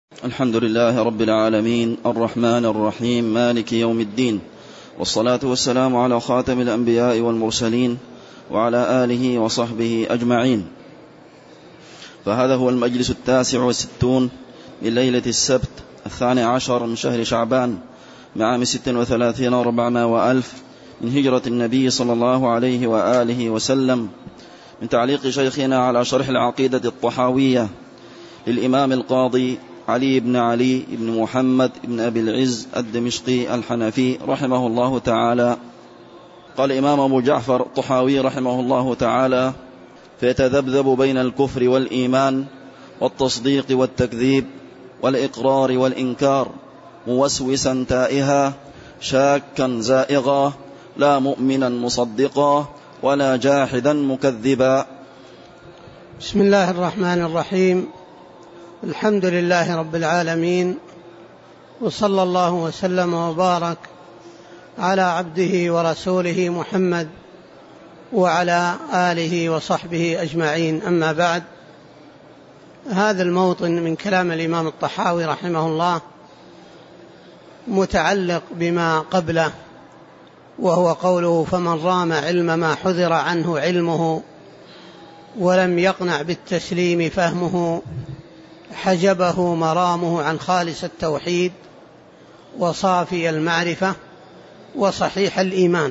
الحمد لله رب العالمين الرحمن الرحيم مالك يوم الدين، والصلاة والسلام على خاتم الأنبياء والمرسلين وعلى آله وصحبه أجمعين. فهذا هو المجلس 69 من ليلة السبت 12 من شهر شعبان من عام 36 و400 وألف من هجرة النبي صلى الله عليه وآله وسلم، من تعليق شيخنا على شرح العقيدة الطحاوية للإمام القاضي علي بن علي بن محمد بن أبي العز الدمشقي الحنفي رحمه الله تعالى. قال الإمام أبو جعفر الطحاوي رحمه الله تعالى: فيتذبذب بين الكفر والإيمان والتصديق والتكذيب والإقرار والإنكار، موسوسا تائها، شاكا زائغا، لا مؤمنا مصدقا ولا جاحدا مكذبا. بسم الله الرحمن الرحيم. الحمد لله رب العالمين، وصلى الله وسلم وبارك على عبده ورسوله محمد وعلى آله وصحبه أجمعين. أما بعد، هذا الموطن من كلام الإمام الطحاوي رحمه الله متعلق بما قبله، وهو قوله: فمن رام علم ما حذر عنه علمه ولم يقنع بالتسليم فهمه، حجبه مرامه عن خالص التوحيد وصافي المعرفة وصحيح الإيمان.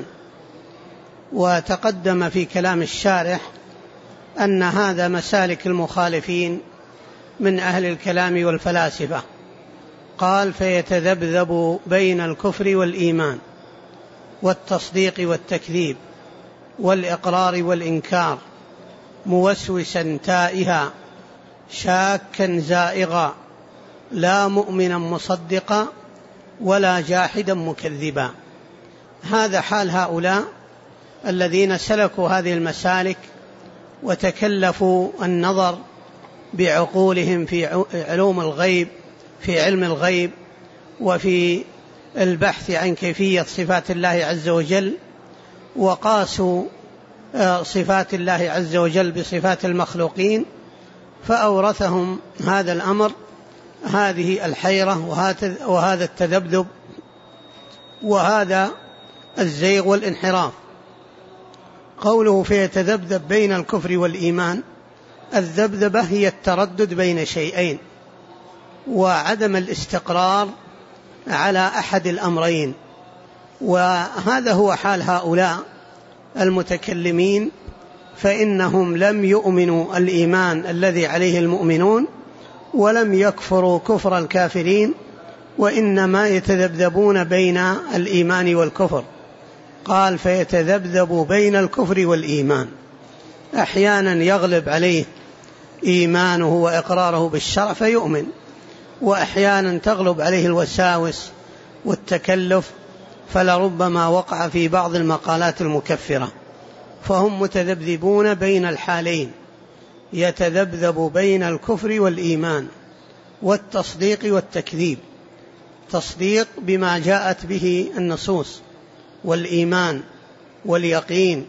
وتقدم في كلام الشارح أن هذا مسالك المخالفين من أهل الكلام والفلاسفة. قال: فيتذبذب بين الكفر والإيمان والتصديق والتكذيب والإقرار والإنكار، موسوسا تائها، شاكا زائغا، لا مؤمنا مصدقا ولا جاحدا مكذبا. هذا حال هؤلاء الذين سلكوا هذه المسالك وتكلفوا النظر بعقولهم في علوم الغيب، في علم الغيب، وفي البحث عن كيفية صفات الله عز وجل، وقاسوا صفات الله عز وجل بصفات المخلوقين، فأورثهم هذا الأمر، هذه الحيرة وهذا التذبذب وهذا الزيغ والانحراف. قوله فيتذبذب بين الكفر والإيمان، الذبذبة هي التردد بين شيئين وعدم الاستقرار على أحد الأمرين، وهذا هو حال هؤلاء المتكلمين، فإنهم لم يؤمنوا الإيمان الذي عليه المؤمنون ولم يكفروا كفر الكافرين، وإنما يتذبذبون بين الإيمان والكفر. قال: فيتذبذب بين الكفر والإيمان، أحيانا يغلب عليه إيمانه وإقراره بالشرع فيؤمن، وأحيانا تغلب عليه الوساوس والتكلف فلربما وقع في بعض المقالات المكفرة. فهم متذبذبون بين الحالين، يتذبذب بين الكفر والإيمان والتصديق والتكذيب. تصديق بما جاءت به النصوص، والإيمان واليقين،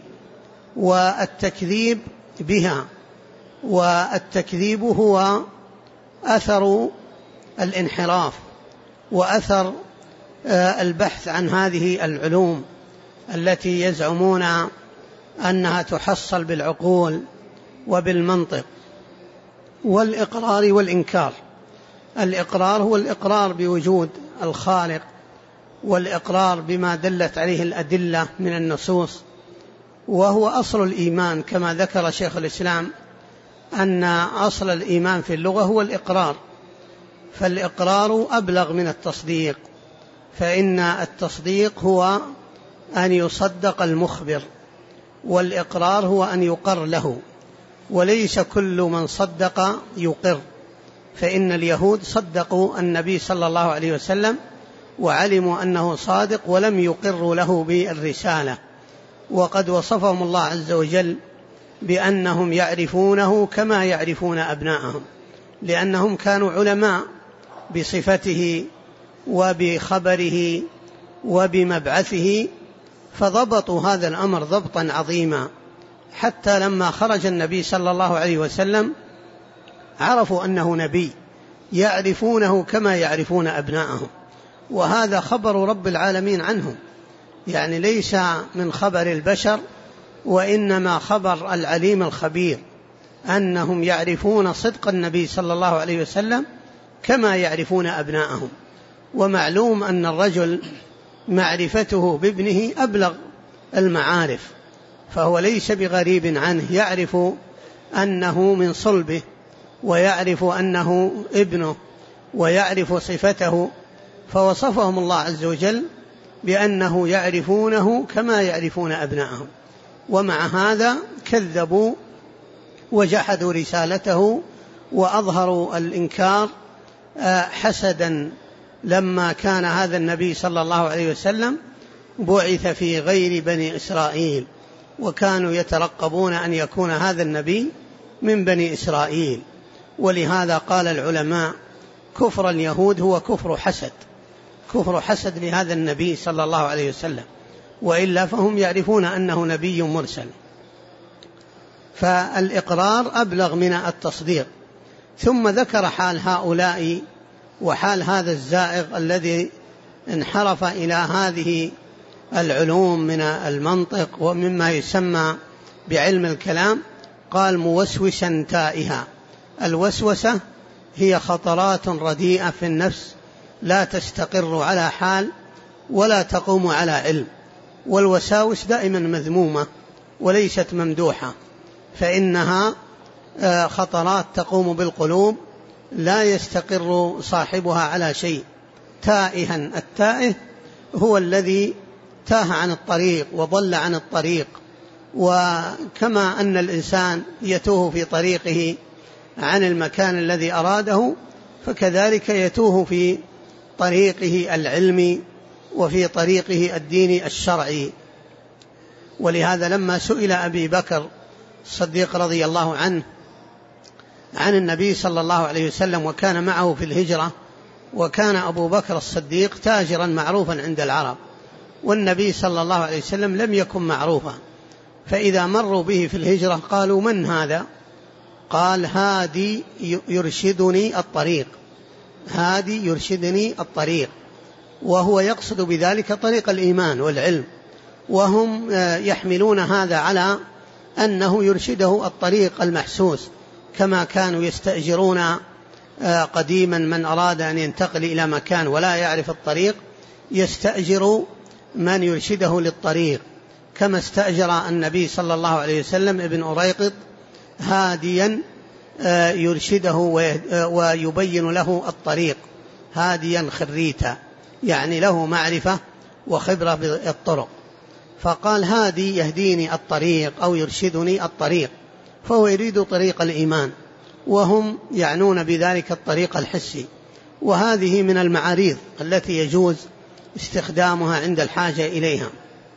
والتكذيب بها. والتكذيب هو أثر الانحراف وأثر البحث عن هذه العلوم التي يزعمون أنها تحصل بالعقول وبالمنطق. والإقرار والإنكار، الإقرار هو الإقرار بوجود الخالق، والإقرار بما دلت عليه الأدلة من النصوص، وهو أصل الإيمان، كما ذكر شيخ الإسلام أن أصل الإيمان في اللغة هو الإقرار. فالإقرار أبلغ من التصديق، فإن التصديق هو أن يصدق المخبر، والإقرار هو أن يقر له، وليس كل من صدق يقر. فإن اليهود صدقوا النبي صلى الله عليه وسلم وعلموا أنه صادق ولم يقروا له بالرسالة، وقد وصفهم الله عز وجل بأنهم يعرفونه كما يعرفون أبناءهم، لأنهم كانوا علماء بصفته وبخبره وبمبعثه، فضبطوا هذا الأمر ضبطا عظيما، حتى لما خرج النبي صلى الله عليه وسلم عرفوا أنه نبي، يعرفونه كما يعرفون أبناءهم، وهذا خبر رب العالمين عنهم، يعني ليس من خبر البشر، وإنما خبر العليم الخبير أنهم يعرفون صدق النبي صلى الله عليه وسلم كما يعرفون أبناءهم. ومعلوم أن الرجل معرفته بابنه أبلغ المعارف، فهو ليس بغريب عنه، يعرف أنه من صلبه ويعرف أنه ابنه ويعرف صفته، فوصفهم الله عز وجل بأنه يعرفونه كما يعرفون أبناءهم. ومع هذا كذبوا وجحدوا رسالته وأظهروا الإنكار حسدا لما كان هذا النبي صلى الله عليه وسلم بعث في غير بني إسرائيل، وكانوا يترقبون أن يكون هذا النبي من بني إسرائيل. ولهذا قال العلماء كفر اليهود هو كفر حسد لهذا النبي صلى الله عليه وسلم، وإلا فهم يعرفون أنه نبي مرسل. فالإقرار أبلغ من التصديق. ثم ذكر حال هؤلاء وحال هذا الزائغ الذي انحرف إلى هذه العلوم من المنطق ومما يسمى بعلم الكلام. قال موسوسا تائها. الوسوسة هي خطرات رديئة في النفس لا تستقر على حال ولا تقوم على علم، والوساوس دائما مذمومة وليست ممدوحة، فإنها خطرات تقوم بالقلوب لا يستقر صاحبها على شيء. تائها، التائه هو الذي تاه عن الطريق وضل عن الطريق، وكما أن الإنسان يتوه في طريقه عن المكان الذي أراده، فكذلك يتوه في طريقه العلمي وفي طريقه الديني الشرعي. ولهذا لما سئل أبي بكر الصديق رضي الله عنه عن النبي صلى الله عليه وسلم وكان معه في الهجرة، وكان أبو بكر الصديق تاجرا معروفا عند العرب، والنبي صلى الله عليه وسلم لم يكن معروفا، فإذا مروا به في الهجرة قالوا من هذا؟ قال هادي يرشدني الطريق، هادي يرشدني الطريق، وهو يقصد بذلك طريق الإيمان والعلم، وهم يحملون هذا على أنه يرشده الطريق المحسوس، كما كانوا يستأجرون قديما من أراد أن ينتقل إلى مكان ولا يعرف الطريق يستأجر من يرشده للطريق، كما استأجر النبي صلى الله عليه وسلم ابن أريقط هاديا يرشده ويبين له الطريق، هاديا خريتا، يعني له معرفة وخبرة بالطرق. فقال هادي يهديني الطريق أو يرشدني الطريق، فهو يريد طريق الإيمان، وهم يعنون بذلك الطريق الحسي. وهذه من المعاريض التي يجوز استخدامها عند الحاجة إليها.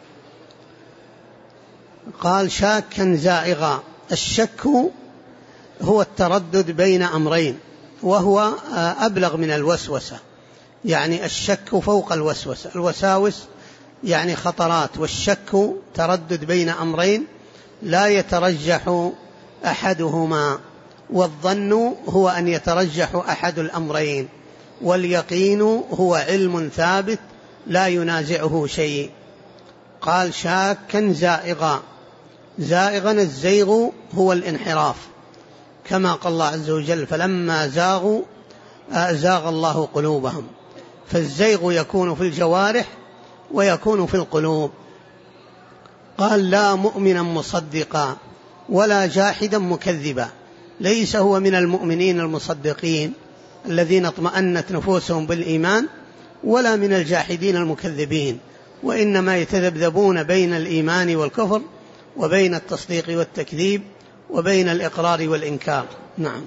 قال شاكا زائغا. الشك هو التردد بين أمرين، وهو أبلغ من الوسوسة، يعني الشك فوق الوسوسة. الوساوس يعني خطرات، والشك تردد بين أمرين لا يترجح أحدهما، والظن هو أن يترجح أحد الأمرين، واليقين هو علم ثابت لا ينازعه شيء. قال شاكا زائغا. زائغا الزيغ هو الانحراف، كما قال الله عز وجل فلما زاغوا أزاغ الله قلوبهم، فالزيغ يكون في الجوارح ويكون في القلوب. قال لا مؤمنا مصدقا ولا جاحدا مكذبا. ليس هو من المؤمنين المصدقين الذين اطمأنت نفوسهم بالإيمان، ولا من الجاحدين المكذبين، وإنما يتذبذبون بين الإيمان والكفر، وبين التصديق والتكذيب، وبين الإقرار والإنكار. نعم.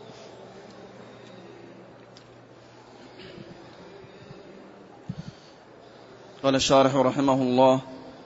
قال الشارح رحمه الله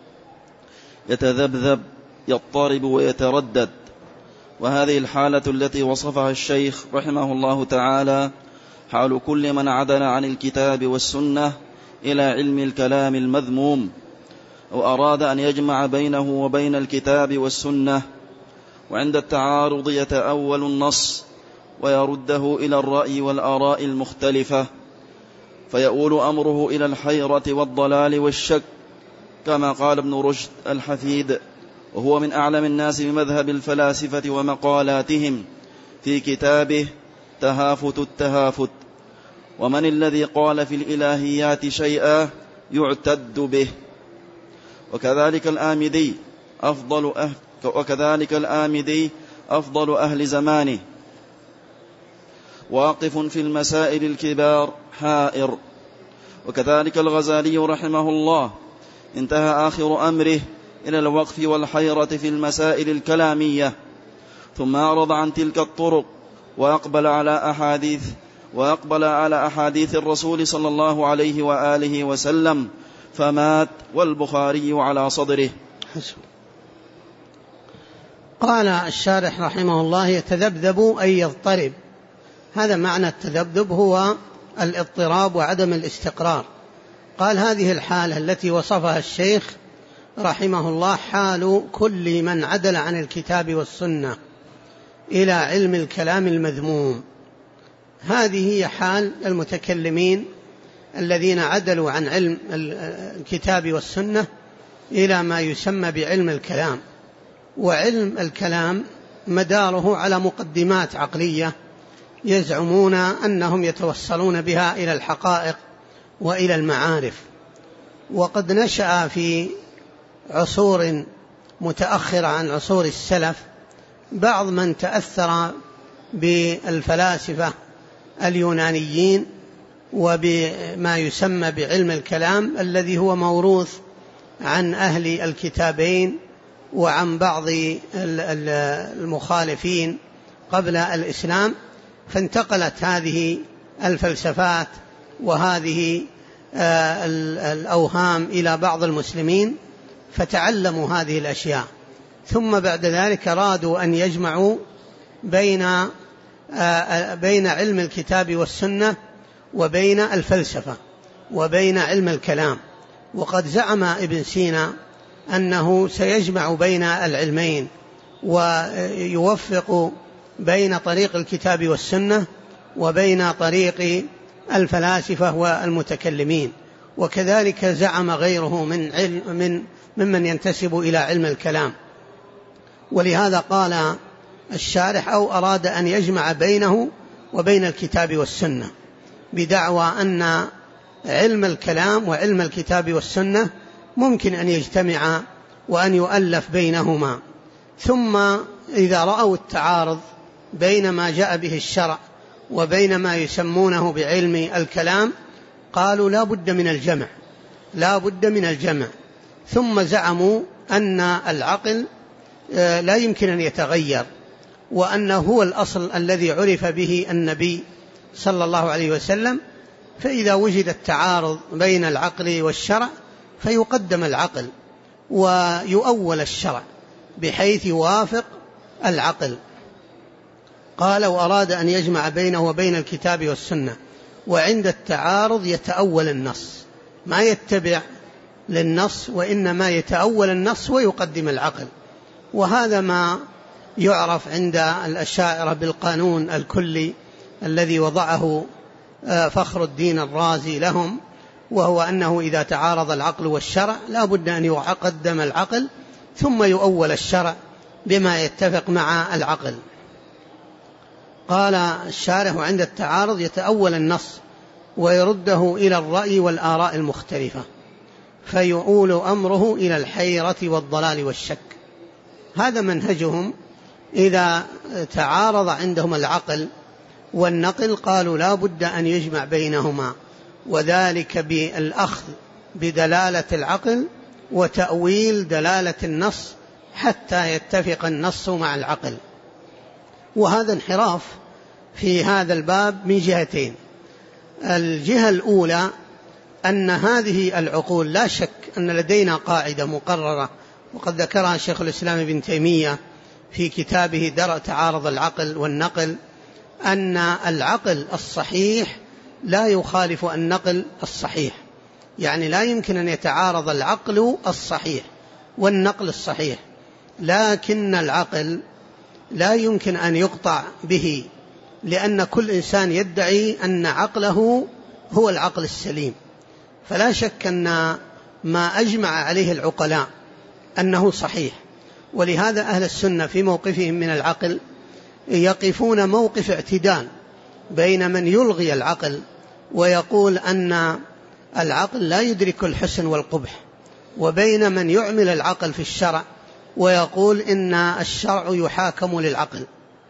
يتذبذب يضطرب ويتردد. وهذه الحالة التي وصفها الشيخ رحمه الله تعالى حال كل من عدل عن الكتاب والسنة إلى علم الكلام المذموم، أو أراد أن يجمع بينه وبين الكتاب والسنة، وعند التعارض يتأول النص ويرده إلى الرأي والآراء المختلفة، فيؤول أمره إلى الحيرة والضلال والشك، كما قال ابن رشد الحفيد، وهو من أعلم الناس بمذهب الفلاسفة ومقالاتهم، في كتابه تهافت التهافت: ومن الذي قال في الإلهيات شيئا يعتد به. وكذلك الآمدي أفضل أهل زمانه، واقف في المسائل الكبار حائر. وكذلك الغزالي رحمه الله انتهى آخر أمره إلى الوقف والحيرة في المسائل الكلامية، ثم أعرض عن تلك الطرق وأقبل على أحاديث الرسول صلى الله عليه وآله وسلم، فمات والبخاري على صدره. قال الشارح رحمه الله: يتذبذب أي يضطرب. هذا معنى التذبذب، هو الاضطراب وعدم الاستقرار. قال: هذه الحالة التي وصفها الشيخ رحمه الله حال كل من عدل عن الكتاب والسنة إلى علم الكلام المذموم. هذه هي حال المتكلمين الذين عدلوا عن علم الكتاب والسنة إلى ما يسمى بعلم الكلام. وعلم الكلام مداره على مقدمات عقلية يزعمون أنهم يتوصلون بها إلى الحقائق وإلى المعارف. وقد نشأ في عصور متأخرة عن عصور السلف بعض من تأثر بالفلاسفة اليونانيين وبما يسمى بعلم الكلام الذي هو موروث عن أهل الكتابين وعن بعض المخالفين قبل الإسلام، فانتقلت هذه الفلسفات وهذه الأوهام إلى بعض المسلمين فتعلموا هذه الأشياء، ثم بعد ذلك أرادوا أن يجمعوا بين علم الكتاب والسنة وبين الفلسفة وبين علم الكلام. وقد زعم ابن سينا أنه سيجمع بين العلمين ويوفق بين طريق الكتاب والسنة وبين طريق الفلاسفة والمتكلمين. وكذلك زعم غيره ممن ينتسب إلى علم الكلام. ولهذا قال الشارح: أو أراد أن يجمع بينه وبين الكتاب والسنة، بدعوى أن علم الكلام وعلم الكتاب والسنة ممكن أن يجتمع وأن يؤلف بينهما. ثم إذا رأوا التعارض بين ما جاء به الشرع وبين ما يسمونه بعلم الكلام قالوا لا بد من الجمع. ثم زعموا أن العقل لا يمكن أن يتغير، وأنه هو الأصل الذي عرف به النبي صلى الله عليه وسلم، فإذا وجد التعارض بين العقل والشرع فيقدم العقل ويؤول الشرع بحيث يوافق العقل. قال: وأراد أن يجمع بينه وبين الكتاب والسنة، وعند التعارض يتأول النص، ما يتبع للنص وإنما يتأول النص ويقدم العقل. وهذا ما يعرف عند الأشاعرة بالقانون الكلي الذي وضعه فخر الدين الرازي لهم، وهو أنه إذا تعارض العقل والشرع لا بد أن يقدم العقل ثم يؤول الشرع بما يتفق مع العقل. قال الشارح: عند التعارض يتأول النص ويرده إلى الرأي والآراء المختلفة، فيؤول أمره إلى الحيرة والضلال والشك. هذا منهجهم. إذا تعارض عندهم العقل والنقل قالوا لا بد أن يجمع بينهما، وذلك بالأخذ بدلالة العقل وتأويل دلالة النص حتى يتفق النص مع العقل. وهذا انحراف في هذا الباب من جهتين. الجهة الأولى أن هذه العقول لا شك أن لدينا قاعدة مقررة، وقد ذكرها شيخ الإسلام ابن تيمية في كتابه درء تعارض العقل والنقل، أن العقل الصحيح لا يخالف النقل الصحيح، يعني لا يمكن أن يتعارض العقل الصحيح والنقل الصحيح، لكن العقل لا يمكن أن يقطع به، لأن كل إنسان يدعي أن عقله هو العقل السليم، فلا شك أن ما أجمع عليه العقلاء أنه صحيح. ولهذا أهل السنة في موقفهم من العقل يقفون موقف اعتدال بين من يلغي العقل ويقول أن العقل لا يدرك الحسن والقبح، وبين من يعمل العقل في الشرع ويقول إن الشرع يحاكم للعقل.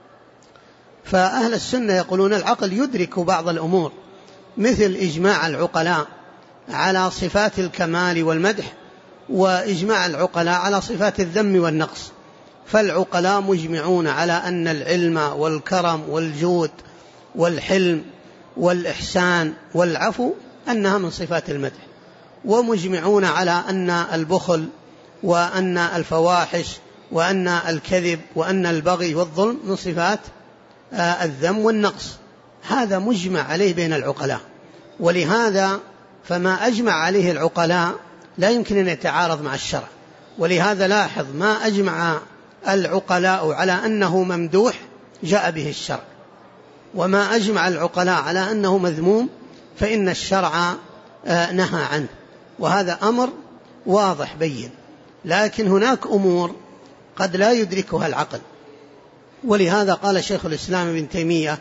فأهل السنة يقولون العقل يدرك بعض الأمور، مثل إجماع العقلاء على صفات الكمال والمدح، وإجماع العقلاء على صفات الذم والنقص. فالعقلاء مجمعون على أن العلم والكرم والجود والحلم والإحسان والعفو أنها من صفات المدح، ومجمعون على أن البخل وأن الفواحش وأن الكذب وأن البغي والظلم من صفات الذم والنقص. هذا مجمع عليه بين العقلاء، ولهذا فما أجمع عليه العقلاء لا يمكن أن يتعارض مع الشرع. ولهذا لاحظ ما أجمع العقلاء على أنه ممدوح جاء به الشرع، وما أجمع العقلاء على أنه مذموم فإن الشرع نهى عنه، وهذا أمر واضح بين. لكن هناك أمور قد لا يدركها العقل، ولهذا قال شيخ الإسلام ابن تيمية: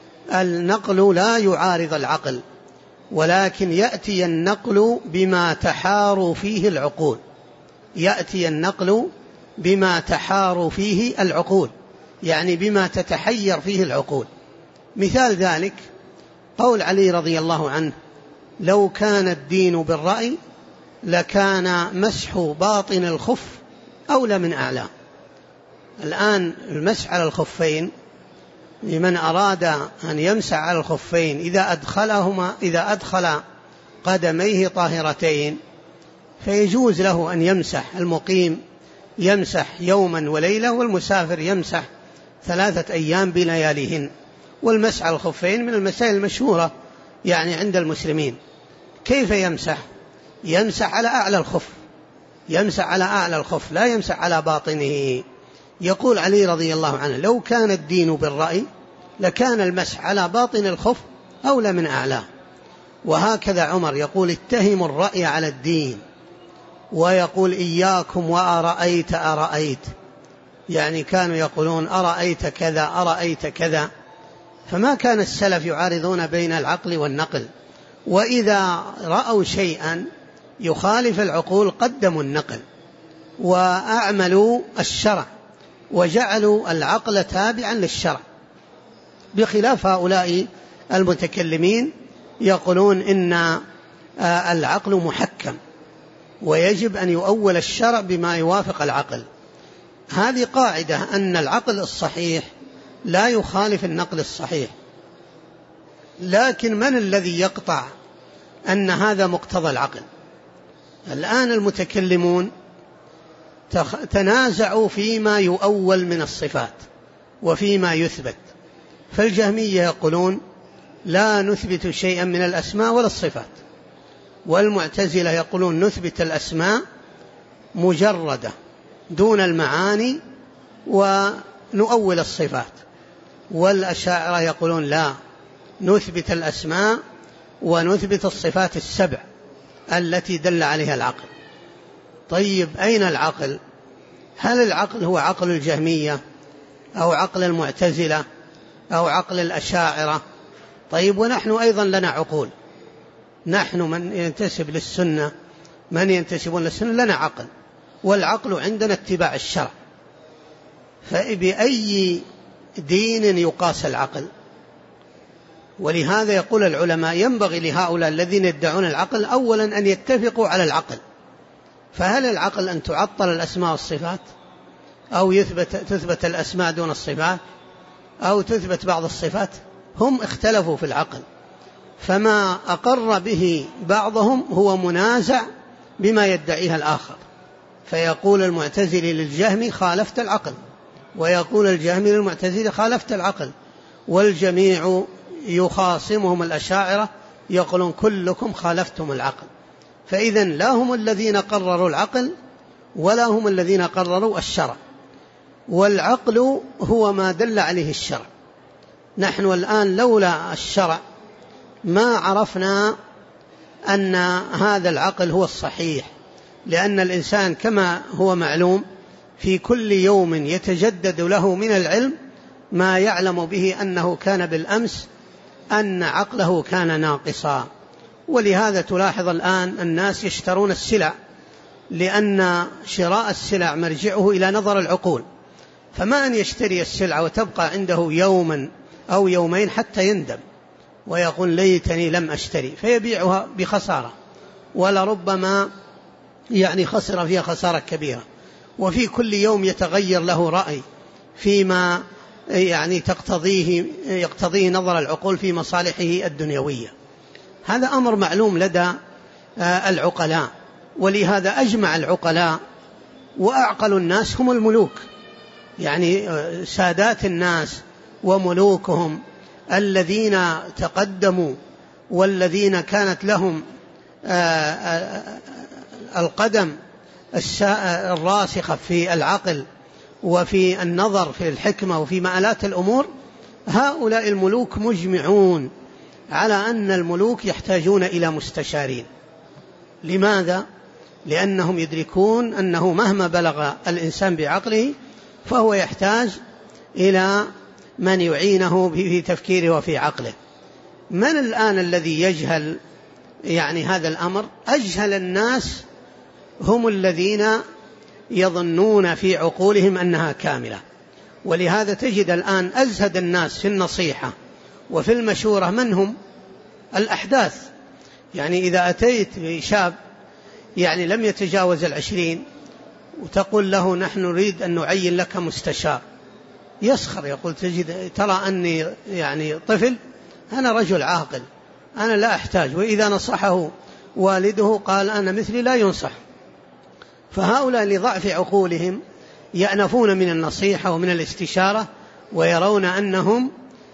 النقل لا يعارض العقل، ولكن يأتي النقل بما تحار فيه العقول. يأتي النقل بما تحار فيه العقول، يعني بما تتحير فيه العقول. مثال ذلك قول علي رضي الله عنه: لو كان الدين بالرأي لكان مسح باطن الخف أولى من أعلى. الآن المسح على الخفين لمن أراد أن يمسح على الخفين إذا أدخل قدميه طاهرتين فيجوز له أن يمسح. المقيم يمسح يوما وليلة، والمسافر يمسح 3 أيام بلياليهن. والمسح على الخفين من المسائل المشهورة يعني عند المسلمين. كيف يمسح؟ يمسح على أعلى الخف، يمسح على أعلى الخف، لا يمسح على باطنه. يقول علي رضي الله عنه: لو كان الدين بالرأي لكان المسح على باطن الخف أولى من أعلاه. وهكذا عمر يقول: اتهموا الرأي على الدين، ويقول: إياكم وأرأيت أرأيت، يعني كانوا يقولون أرأيت كذا أرأيت كذا. فما كان السلف يعارضون بين العقل والنقل، وإذا رأوا شيئا يخالف العقول قدموا النقل وأعملوا الشرع وجعلوا العقل تابعا للشرع، بخلاف هؤلاء المتكلمين يقولون إن العقل محكم ويجب أن يؤول الشرع بما يوافق العقل. هذه قاعدة أن العقل الصحيح لا يخالف النقل الصحيح. لكن من الذي يقطع أن هذا مقتضى العقل؟ الآن المتكلمون تنازعوا فيما يؤول من الصفات وفيما يثبت. فالجهمية يقولون لا نثبت شيئا من الأسماء ولا الصفات، والمعتزلة يقولون نثبت الأسماء مجردة دون المعاني ونؤول الصفات، والأشاعرة يقولون لا نثبت الأسماء ونثبت الصفات السبع التي دل عليها العقل. طيب أين العقل؟ هل العقل هو عقل الجهمية أو عقل المعتزلة أو عقل الأشاعرة؟ طيب ونحن أيضا لنا عقول، نحن من ينتسب للسنة، من ينتسبون للسنة لنا عقل، والعقل عندنا اتباع الشرع. فبأي دين يقاس العقل؟ ولهذا يقول العلماء ينبغي لهؤلاء الذين يدعون العقل أولا أن يتفقوا على العقل. فهل العقل أن تعطل الأسماء والصفات، أو تثبت الأسماء دون الصفات، أو تثبت بعض الصفات؟ هم اختلفوا في العقل، فما أقر به بعضهم هو منازع بما يدعيها الآخر. فيقول المعتزلي للجهمي خالفت العقل، ويقول الجهمي للمعتزلي خالفت العقل، والجميع يخاصمهم الأشاعرة يقولون كلكم خالفتم العقل. فإذا لا هم الذين قرروا العقل ولا هم الذين قرروا الشرع، والعقل هو ما دل عليه الشرع. نحن الآن لولا الشرع ما عرفنا أن هذا العقل هو الصحيح، لأن الإنسان كما هو معلوم في كل يوم يتجدد له من العلم ما يعلم به أنه كان بالأمس أن عقله كان ناقصا. ولهذا تلاحظ الآن الناس يشترون السلع، لأن شراء السلع مرجعه إلى نظر العقول، فما أن يشتري السلعة وتبقى عنده يوما أو يومين حتى يندم ويقول ليتني لم أشتري، فيبيعها بخسارة، ولربما خسر فيها خسارة كبيرة. وفي كل يوم يتغير له رأي فيما يقتضيه نظر العقول في مصالحه الدنيوية. هذا أمر معلوم لدى العقلاء، ولهذا أجمع العقلاء وأعقل الناس هم الملوك، سادات الناس وملوكهم الذين تقدموا والذين كانت لهم القدم الراسخة في العقل وفي النظر في الحكمة وفي مآلات الأمور. هؤلاء الملوك مجمعون على أن الملوك يحتاجون إلى مستشارين. لماذا؟ لأنهم يدركون أنه مهما بلغ الإنسان بعقله فهو يحتاج إلى من يعينه في تفكيره وفي عقله. من الآن الذي يجهل هذا الأمر؟ أجهل الناس هم الذين يظنون في عقولهم أنها كاملة. ولهذا تجد الآن أزهد الناس في النصيحة وفي المشورة من هم؟ الأحداث. إذا أتيت بشاب لم يتجاوز 20 وتقول له نحن نريد أن نعين لك مستشار، يسخر، يقول ترى أني طفل، أنا رجل عاقل، أنا لا أحتاج. وإذا نصحه والده قال أنا مثلي لا ينصح. فهؤلاء لضعف عقولهم يأنفون من النصيحة ومن الاستشارة، ويرون أنهم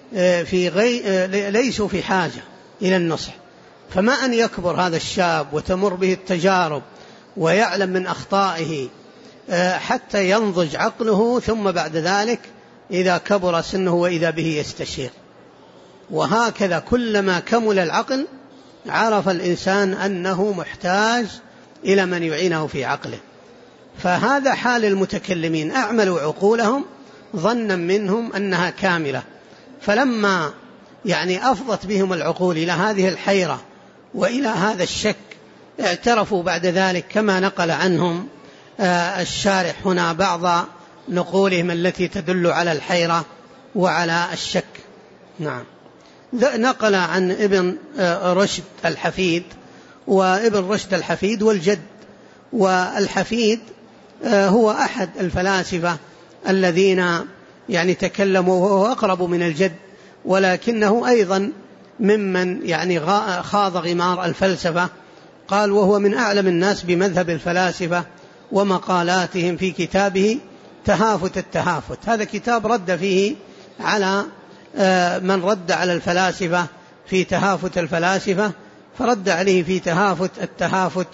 ليسوا في حاجة إلى النصح. فما أن يكبر هذا الشاب وتمر به التجارب ويعلم من أخطائه حتى ينضج عقله، ثم بعد ذلك إذا كبر سنه وإذا به يستشير. وهكذا كلما كمل العقل عرف الإنسان أنه محتاج إلى من يعينه في عقله. فهذا حال المتكلمين، أعملوا عقولهم ظنا منهم أنها كاملة، فلما أفضت بهم العقول إلى هذه الحيرة وإلى هذا الشك اعترفوا بعد ذلك، كما نقل عنهم الشارح هنا بعض نقولهم التي تدل على الحيرة وعلى الشك. نعم. نقل عن ابن رشد الحفيد، وابن رشد الحفيد والجد، والحفيد هو أحد الفلاسفة الذين تكلموا، وهو أقرب من الجد، ولكنه أيضا ممن خاض غمار الفلسفة. قال وهو من أعلم الناس بمذهب الفلاسفة ومقالاتهم في كتابه تهافت التهافت. هذا كتاب رد فيه على من رد على الفلاسفة في تهافت الفلاسفة، فرد عليه في تهافت التهافت.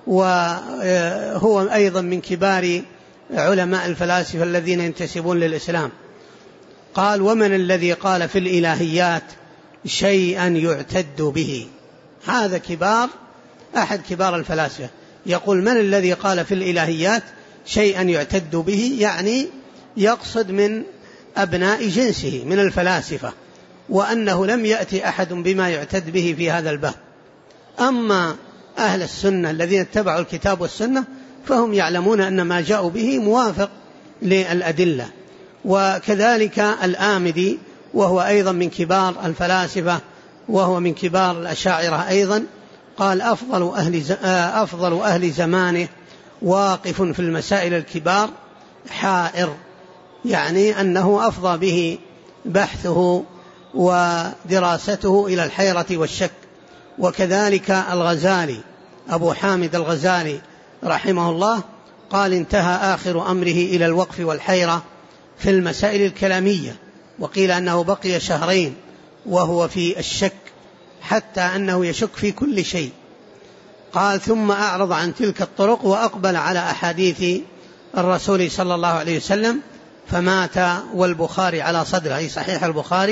وهو أيضا من كبار علماء الفلاسفة الذين ينتسبون للإسلام. قال ومن الذي قال في الإلهيات شيئا يعتد به. هذا أحد كبار الفلاسفة يقول من الذي قال في الإلهيات شيئا يعتد به، يقصد من أبناء جنسه من الفلاسفة، وأنه لم يأتي أحد بما يعتد به في هذا الباب. أما أهل السنة الذين اتبعوا الكتاب والسنة فهم يعلمون أن ما جاءوا به موافق للأدلة. وكذلك الآمدي وهو أيضا من كبار الفلاسفة، وهو من كبار الأشاعرة أيضا، قال أفضل أهل زمانه واقف في المسائل الكبار حائر، أنه أفضى به بحثه ودراسته إلى الحيرة والشك. وكذلك الغزالي أبو حامد الغزالي رحمه الله قال انتهى آخر أمره إلى الوقف والحيرة في المسائل الكلامية، وقيل أنه بقي 2 شهر وهو في الشك حتى أنه يشك في كل شيء. قال ثم أعرض عن تلك الطرق وأقبل على أحاديث الرسول صلى الله عليه وسلم فمات والبخاري على صدره، أي صحيح البخاري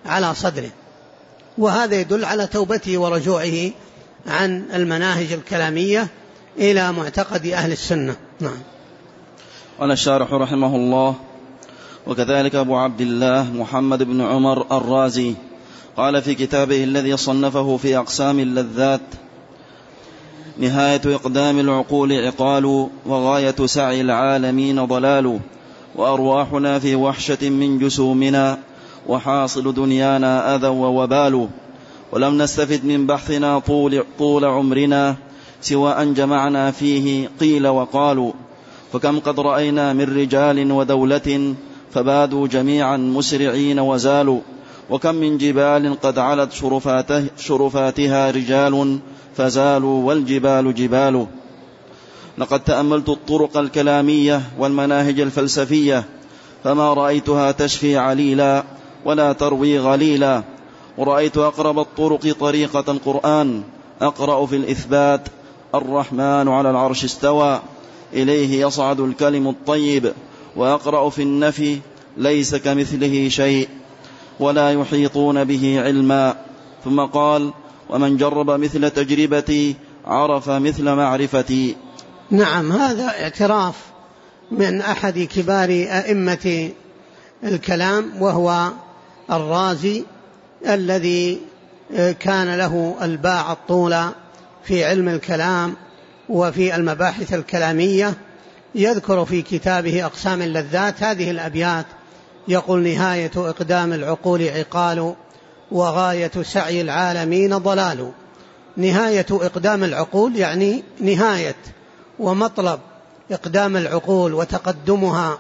على صدره، وهذا يدل على توبته ورجوعه عن المناهج الكلامية إلى معتقد أهل السنة. نعم. قال الشارح رحمه الله: وكذلك أبو عبد الله محمد بن عمر الرازي قال في كتابه الذي صنفه في أقسام اللذات: نهاية إقدام العقول عقال، وغاية سعي العالمين ضلال، وأرواحنا في وحشة من جسومنا، وحاصل دنيانا أذى ووبال، ولم نستفد من بحثنا طول عمرنا سوى أن جمعنا فيه قيل وقالوا، فكم قد رأينا من رجال ودولة فبادوا جميعا مسرعين وزالوا، وكم من جبال قد علت شرفاتها رجال فزالوا والجبال جبال. لقد تأملت الطرق الكلامية والمناهج الفلسفية فما رأيتها تشفي عليلا ولا تروي غليلا، ورأيت أقرب الطرق طريقة القرآن، أقرأ في الإثبات: الرحمن على العرش استوى، إليه يصعد الكلم الطيب، وأقرأ في النفي: ليس كمثله شيء، ولا يحيطون به علما. ثم قال: ومن جرب مثل تجربتي عرف مثل معرفتي. نعم، هذا اعتراف من أحد كبار أئمة الكلام، وهو الرازي الذي كان له الباع الطولى في علم الكلام وفي المباحث الكلامية. يذكر في كتابه أقسام اللذات هذه الأبيات، يقول: نهاية إقدام العقول عقال، وغاية سعي العالمين ضلال. نهاية إقدام العقول يعني نهاية ومطلب إقدام العقول وتقدمها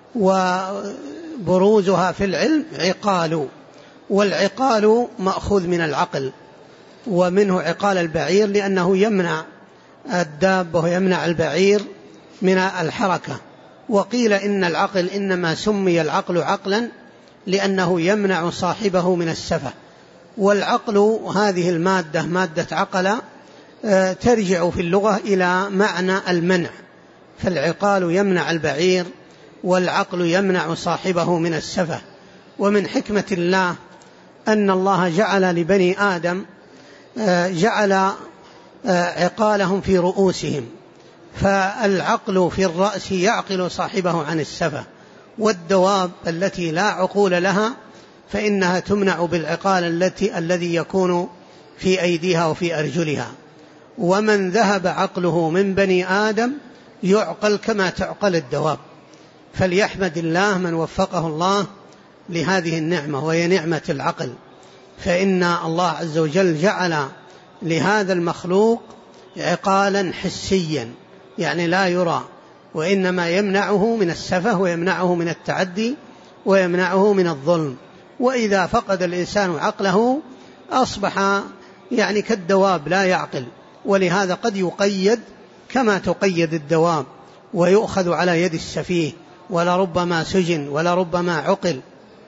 وبروزها في العلم عقال، والعقال مأخوذ من العقل، ومنه عقال البعير لأنه يمنع الدابة ويمنع البعير من الحركة. وقيل إن العقل إنما سمي العقل عقلا لأنه يمنع صاحبه من السفة. والعقل هذه المادة مادة عقل ترجع في اللغة إلى معنى المنع، فالعقال يمنع البعير والعقل يمنع صاحبه من السفة. ومن حكمة الله أن الله جعل لبني آدم جعل عقالهم في رؤوسهم، فالعقل في الرأس يعقل صاحبه عن السفة، والدواب التي لا عقول لها فإنها تمنع بالعقال الذي يكون في أيديها وفي أرجلها. ومن ذهب عقله من بني آدم يعقل كما تعقل الدواب. فليحمد الله من وفقه الله لهذه النعمة، وهي نعمة العقل، فإن الله عز وجل جعل لهذا المخلوق عقالا حسيا يعني لا يرى، وإنما يمنعه من السفه ويمنعه من التعدي ويمنعه من الظلم. وإذا فقد الإنسان عقله أصبح يعني كالدواب لا يعقل، ولهذا قد يقيد كما تقيد الدواب ويؤخذ على يد السفيه، ولربما سجن ولربما عقل.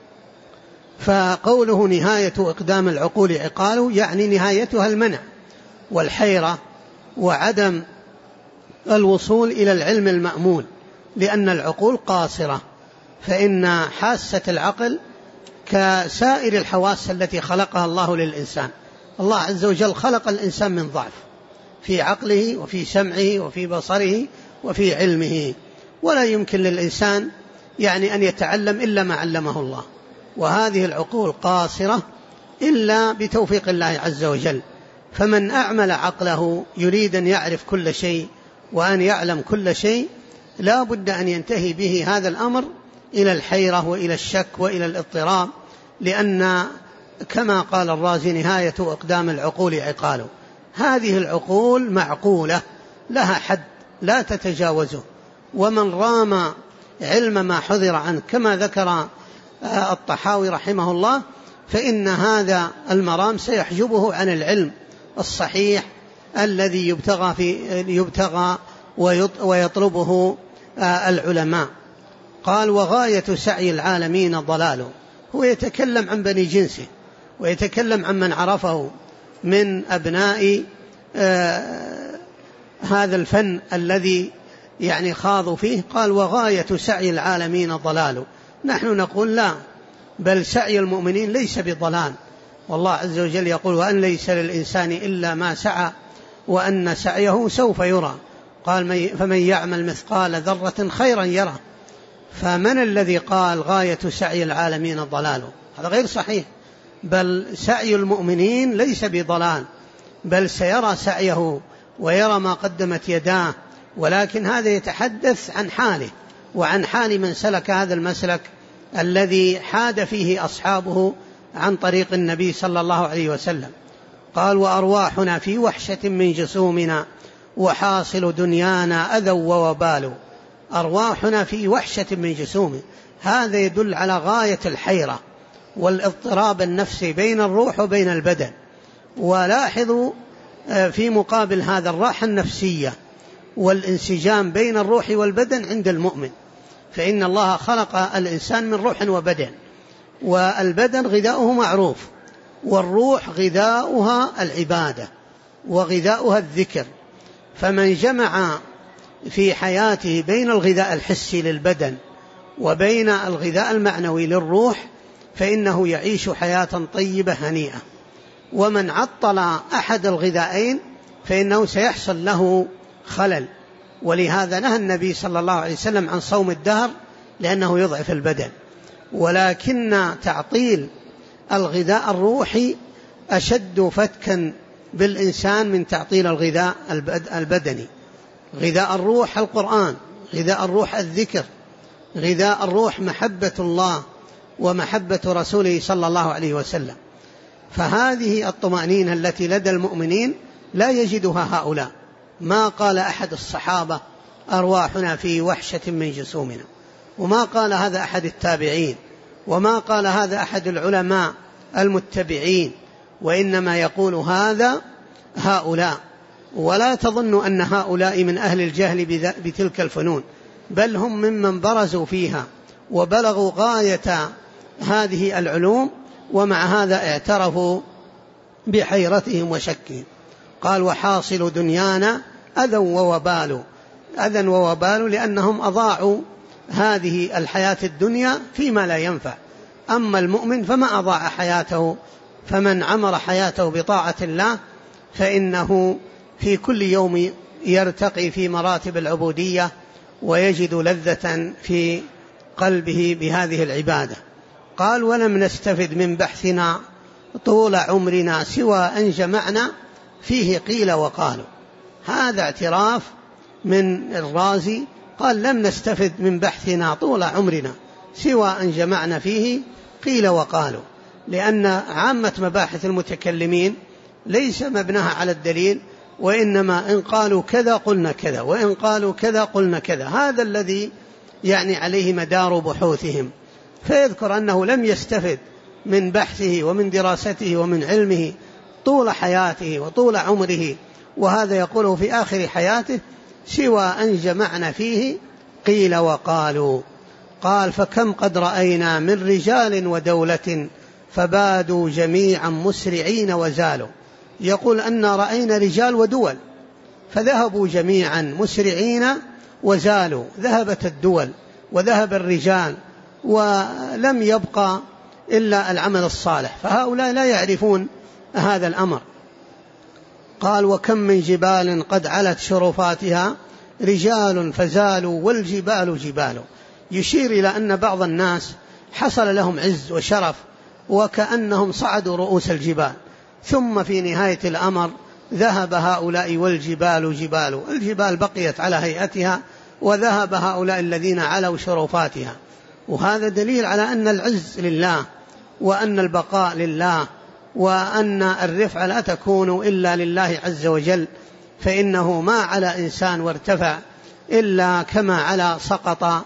فقوله نهاية إقدام العقول عقال يعني نهايتها المنع والحيرة وعدم الوصول إلى العلم المأمول، لأن العقول قاصرة. فإن حاسة العقل كسائر الحواس التي خلقها الله للإنسان. الله عز وجل خلق الإنسان من ضعف في عقله وفي سمعه وفي بصره وفي علمه، ولا يمكن للإنسان يعني أن يتعلم إلا ما علمه الله. وهذه العقول قاصرة إلا بتوفيق الله عز وجل. فمن أعمل عقله يريد أن يعرف كل شيء وأن يعلم كل شيء لا بد أن ينتهي به هذا الأمر إلى الحيرة وإلى الشك وإلى الاضطراب، لأن كما قال الرازي نهاية إقدام العقول عقال. هذه العقول معقولة لها حد لا تتجاوزه، ومن رام علم ما حذر عنه كما ذكر الطحاوي رحمه الله فإن هذا المرام سيحجبه عن العلم الصحيح الذي يبتغى ويطلبه العلماء. قال: وغاية سعي العالمين ضلاله. هو يتكلم عن بني جنسه ويتكلم عن من عرفه من أبناء هذا الفن الذي يعني خاضوا فيه. قال: وغاية سعي العالمين ضلاله. نحن نقول لا، بل سعي المؤمنين ليس بضلال. والله عز وجل يقول وأن ليس للإنسان إلا ما سعى وأن سعيه سوف يرى. قال فمن يعمل مثقال ذرة خيرا يره. فمن الذي قال غاية سعي العالمين ضلاله؟ هذا غير صحيح، بل سعي المؤمنين ليس بضلال، بل سيرى سعيه ويرى ما قدمت يداه، ولكن هذا يتحدث عن حاله وعن حال من سلك هذا المسلك الذي حاد فيه أصحابه عن طريق النبي صلى الله عليه وسلم. قال وأرواحنا في وحشة من جسومنا وحاصل دنيانا أذى ووبال. أرواحنا في وحشة من جسومنا، هذا يدل على غاية الحيرة والاضطراب النفسي بين الروح وبين البدن. ولاحظوا في مقابل هذا الراحة النفسية والانسجام بين الروح والبدن عند المؤمن، فإن الله خلق الإنسان من روح وبدن، والبدن غذاؤه معروف، والروح غذاؤها العبادة وغذاؤها الذكر. فمن جمع في حياته بين الغذاء الحسي للبدن وبين الغذاء المعنوي للروح فإنه يعيش حياة طيبة هنيئة. ومن عطل أحد الغذائين فإنه سيحصل له خلل. ولهذا نهى النبي صلى الله عليه وسلم عن صوم الدهر لأنه يضعف البدن. ولكن تعطيل الغذاء الروحي أشد فتكا بالإنسان من تعطيل الغذاء البدني. غذاء الروح القرآن، غذاء الروح الذكر، غذاء الروح محبة الله ومحبة رسوله صلى الله عليه وسلم. فهذه الطمأنينة التي لدى المؤمنين لا يجدها هؤلاء. ما قال أحد الصحابة أرواحنا في وحشة من جسومنا، وما قال هذا أحد التابعين، وما قال هذا أحد العلماء المتبعين، وإنما يقول هذا هؤلاء. ولا تظنوا أن هؤلاء من أهل الجهل بتلك الفنون، بل هم ممن برزوا فيها وبلغوا غاية هذه العلوم، ومع هذا اعترفوا بحيرتهم وشكهم. قال وحاصل دنيانا أذى ووبال. أذى ووبال لأنهم أضاعوا هذه الحياة الدنيا فيما لا ينفع. أما المؤمن فما أضاع حياته، فمن عمر حياته بطاعة الله فإنه في كل يوم يرتقي في مراتب العبودية ويجد لذة في قلبه بهذه العبادة. قال ولم نستفد من بحثنا طول عمرنا سوى أن جمعنا فيه قيل وقالوا. هذا اعتراف من الرازي، قال لم نستفد من بحثنا طول عمرنا سوى أن جمعنا فيه قيل وقالوا، لأن عامة مباحث المتكلمين ليس مبناها على الدليل، وإنما إن قالوا كذا قلنا كذا، وإن قالوا كذا قلنا كذا. هذا الذي يعني عليه مدار بحوثهم. فيذكر أنه لم يستفد من بحثه ومن دراسته ومن علمه طول حياته وطول عمره، وهذا يقوله في آخر حياته، سوى أن جمعنا فيه قيل وقالوا. قال فكم قد رأينا من رجال ودولة فبادوا جميعا مسرعين وزالوا. يقول أن رأينا رجال ودول فذهبوا جميعا مسرعين وزالوا، ذهبت الدول وذهب الرجال ولم يبقى إلا العمل الصالح، فهؤلاء لا يعرفون هذا الأمر. قال وكم من جبال قد علت شرفاتها رجال فزالوا والجبال جبال. يشير إلى أن بعض الناس حصل لهم عز وشرف وكأنهم صعدوا رؤوس الجبال، ثم في نهاية الأمر ذهب هؤلاء والجبال جبال. الجبال بقيت على هيئتها وذهب هؤلاء الذين علوا شرفاتها. وهذا دليل على أن العز لله، وأن البقاء لله، وأن الرفعة لا تكون إلا لله عز وجل. فإنه ما على إنسان وارتفع إلا كما على سقط،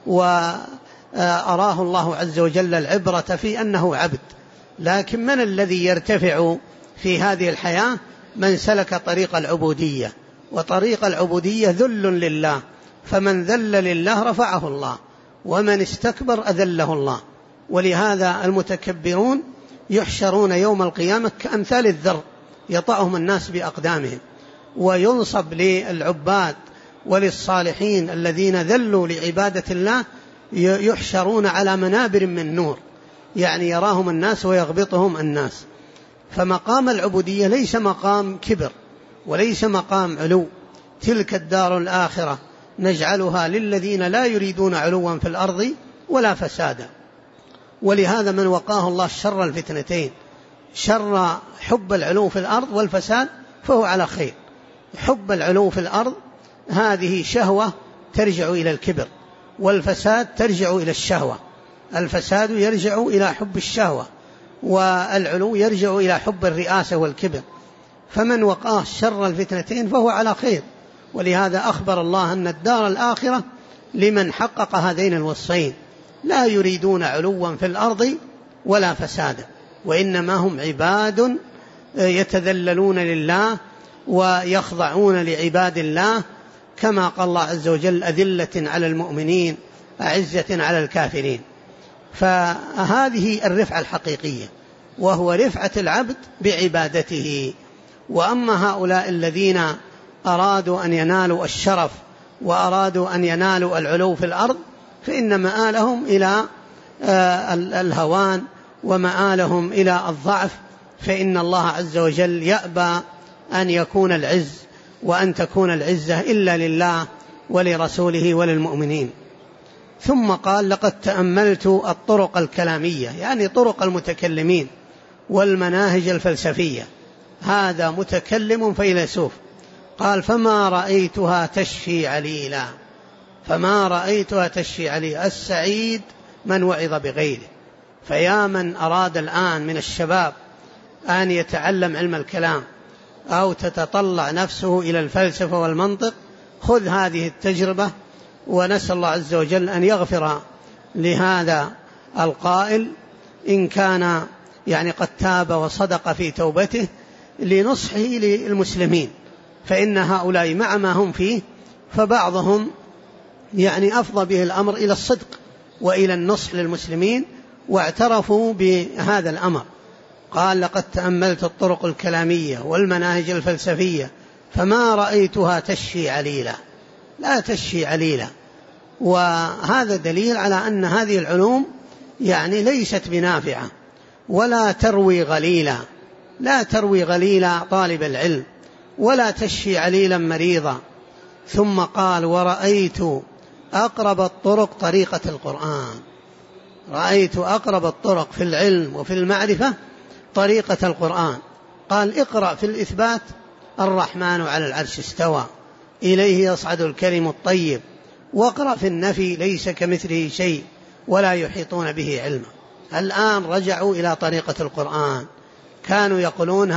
وأراه الله عز وجل العبرة في أنه عبد. لكن من الذي يرتفع في هذه الحياة؟ من سلك طريق العبودية، وطريق العبودية ذل لله، فمن ذل لله رفعه الله، ومن استكبر أذله الله. ولهذا المتكبرون يحشرون يوم القيامة كأمثال الذر يطأهم الناس بأقدامهم، وينصب للعباد وللصالحين الذين ذلوا لعبادة الله يحشرون على منابر من نور يعني يراهم الناس ويغبطهم الناس. فمقام العبودية ليس مقام كبر وليس مقام علو. تلك الدار الآخرة نجعلها للذين لا يريدون علوا في الأرض ولا فسادا. ولهذا من وقاه الله شر الفتنتين، شر حب العلو في الأرض والفساد، فهو على خير. حب العلو في الأرض هذه شهوة ترجع إلى الكبر، والفساد ترجع إلى الشهوة. الفساد يرجع إلى حب الشهوة، والعلو يرجع إلى حب الرئاسة والكبر. فمن وقاه شر الفتنتين فهو على خير. ولهذا أخبر الله أن الدار الآخرة لمن حقق هذين الوصفين: لا يريدون علوا في الأرض ولا فسادا، وإنما هم عباد يتذللون لله ويخضعون لعباد الله، كما قال الله عز وجل: أذلة على المؤمنين أعزة على الكافرين. فهذه الرفعة الحقيقية، وهو رفعة العبد بعبادته. وأما هؤلاء الذين أرادوا أن ينالوا الشرف وأرادوا أن ينالوا العلو في الأرض، فإن مآلهم إلى الهوان ومآلهم إلى الضعف، فإن الله عز وجل يأبى أن يكون العز وأن تكون العزة إلا لله ولرسوله وللمؤمنين. ثم قال: لقد تأملت الطرق الكلامية، يعني طرق المتكلمين، والمناهج الفلسفية. هذا متكلم فيلسوف. قال: فما رأيتها تشفي عليلا. فما رأيتها تشفي عليلا. السعيد من وعظ بغيره. فيا من أراد الآن من الشباب أن يتعلم علم الكلام أو تتطلع نفسه إلى الفلسفة والمنطق، خذ هذه التجربة، ونسأل الله عز وجل أن يغفر لهذا القائل إن كان يعني قد تاب وصدق في توبته، لنصحه للمسلمين. فإن هؤلاء مع ما هم فيه، فبعضهم يعني أفضى به الأمر إلى الصدق وإلى النصح للمسلمين، واعترفوا بهذا الأمر. قال: لقد تأملت الطرق الكلامية والمناهج الفلسفية فما رأيتها تشفي عليلا. لا تشفي عليلا. وهذا دليل على أن هذه العلوم يعني ليست بنافعة ولا تروي غليلا. لا تروي غليلا طالب العلم، ولا تشفي عليلا مريضا. ثم قال: ورأيت أقرب الطرق طريقة القرآن. رأيت أقرب الطرق في العلم وفي المعرفة طريقة القرآن. قال: اقرأ في الإثبات: الرحمن على العرش استوى، إليه يصعد الكلم الطيب. واقرأ في النفي: ليس كمثله شيء ولا يحيطون به علما. الآن رجعوا إلى طريقة القرآن. كانوا يقولون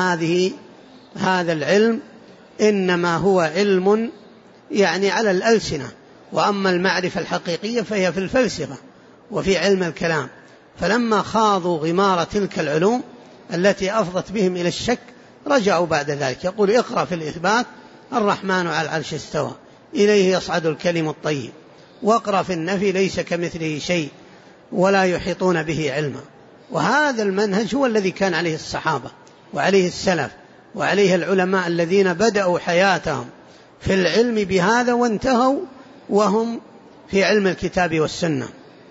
هذا العلم إنما هو علم يعني على الألسنة، وأما المعرفة الحقيقية فهي في الفلسفة وفي علم الكلام. فلما خاضوا غمار تلك العلوم التي أفضت بهم إلى الشك، رجعوا بعد ذلك. يقول: اقرأ في الإثبات: الرحمن على العرش استوى، إليه يصعد الكلم الطيب. واقرأ في النفي: ليس كمثله شيء ولا يحيطون به علما. وهذا المنهج هو الذي كان عليه الصحابة وعليه السلف وعليه العلماء الذين بدأوا حياتهم في العلم بهذا وانتهوا وهم في علم الكتاب والسنة.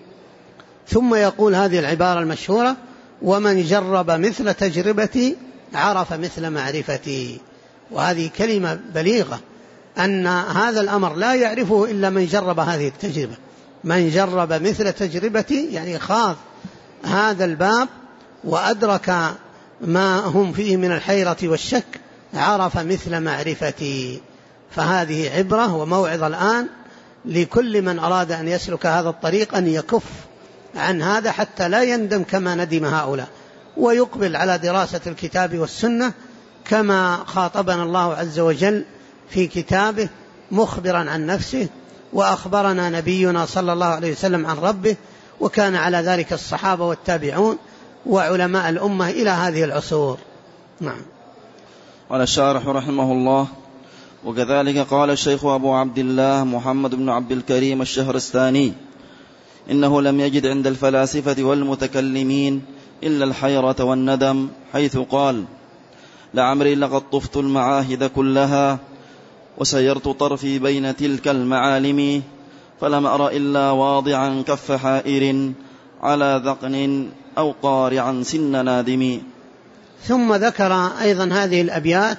ثم يقول هذه العبارة المشهورة: ومن جرب مثل تجربتي عرف مثل معرفتي. وهذه كلمة بليغة، أن هذا الأمر لا يعرفه إلا من جرب هذه التجربة. من جرب مثل تجربتي يعني خاض هذا الباب وأدرك ما هم فيه من الحيرة والشك، عرف مثل معرفتي. فهذه عبرة وموعظة الآن لكل من أراد أن يسلك هذا الطريق، أن يكف عن هذا حتى لا يندم كما ندم هؤلاء، ويقبل على دراسة الكتاب والسنة كما خاطبنا الله عز وجل في كتابه مخبرا عن نفسه، وأخبرنا نبينا صلى الله عليه وسلم عن ربه، وكان على ذلك الصحابة والتابعون وعلماء الأمة إلى هذه العصور. نعم. قال الشارح رحمه الله: وكذلك قال الشيخ أبو عبد الله محمد بن عبد الكريم الشهرستاني: إنه لم يجد عند الفلاسفة والمتكلمين إلا الحيرة والندم، حيث قال: لعمري لقد طفت المعاهد كلها وسيرت طرفي بين تلك المعالم، فلم أر إلا واضعا كف حائر على ذقن أو قارعا سن نادم. ثم ذكر أيضا هذه الأبيات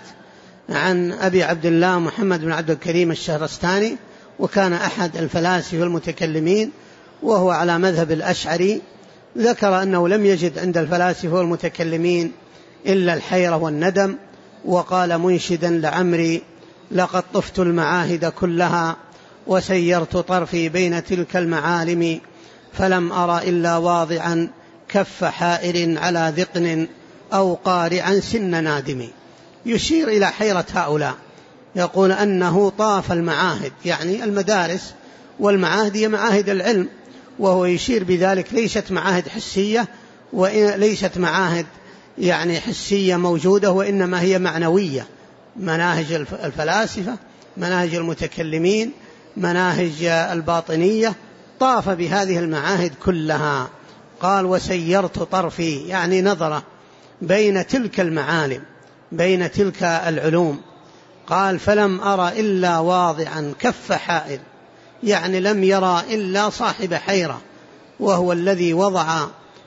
عن أبي عبد الله محمد بن عبد الكريم الشهرستاني، وكان أحد الفلاسفة المتكلمين وهو على مذهب الأشعري. ذكر أنه لم يجد عند الفلاسفة والمتكلمين إلا الحيرة والندم، وقال منشدا لعمري لقد طفت المعاهد كلها وسيرت طرفي بين تلك المعالم، فلم أرى إلا واضعا كف حائر على ذقن أو قارعا سن نادم. يشير إلى حيرة هؤلاء، يقول أنه طاف المعاهد، يعني المدارس والمعاهد هي معاهد العلم، وهو يشير بذلك ليست معاهد حسية وليست معاهد يعني حسية موجودة، وإنما هي معنوية، مناهج الفلاسفة، مناهج المتكلمين، مناهج الباطنية، طاف بهذه المعاهد كلها. قال وسيرت طرفي، يعني نظر بين تلك المعالم، بين تلك العلوم. قال فلم أرى إلا واضعا كف حائر، يعني لم يرى إلا صاحب حيرة، وهو الذي وضع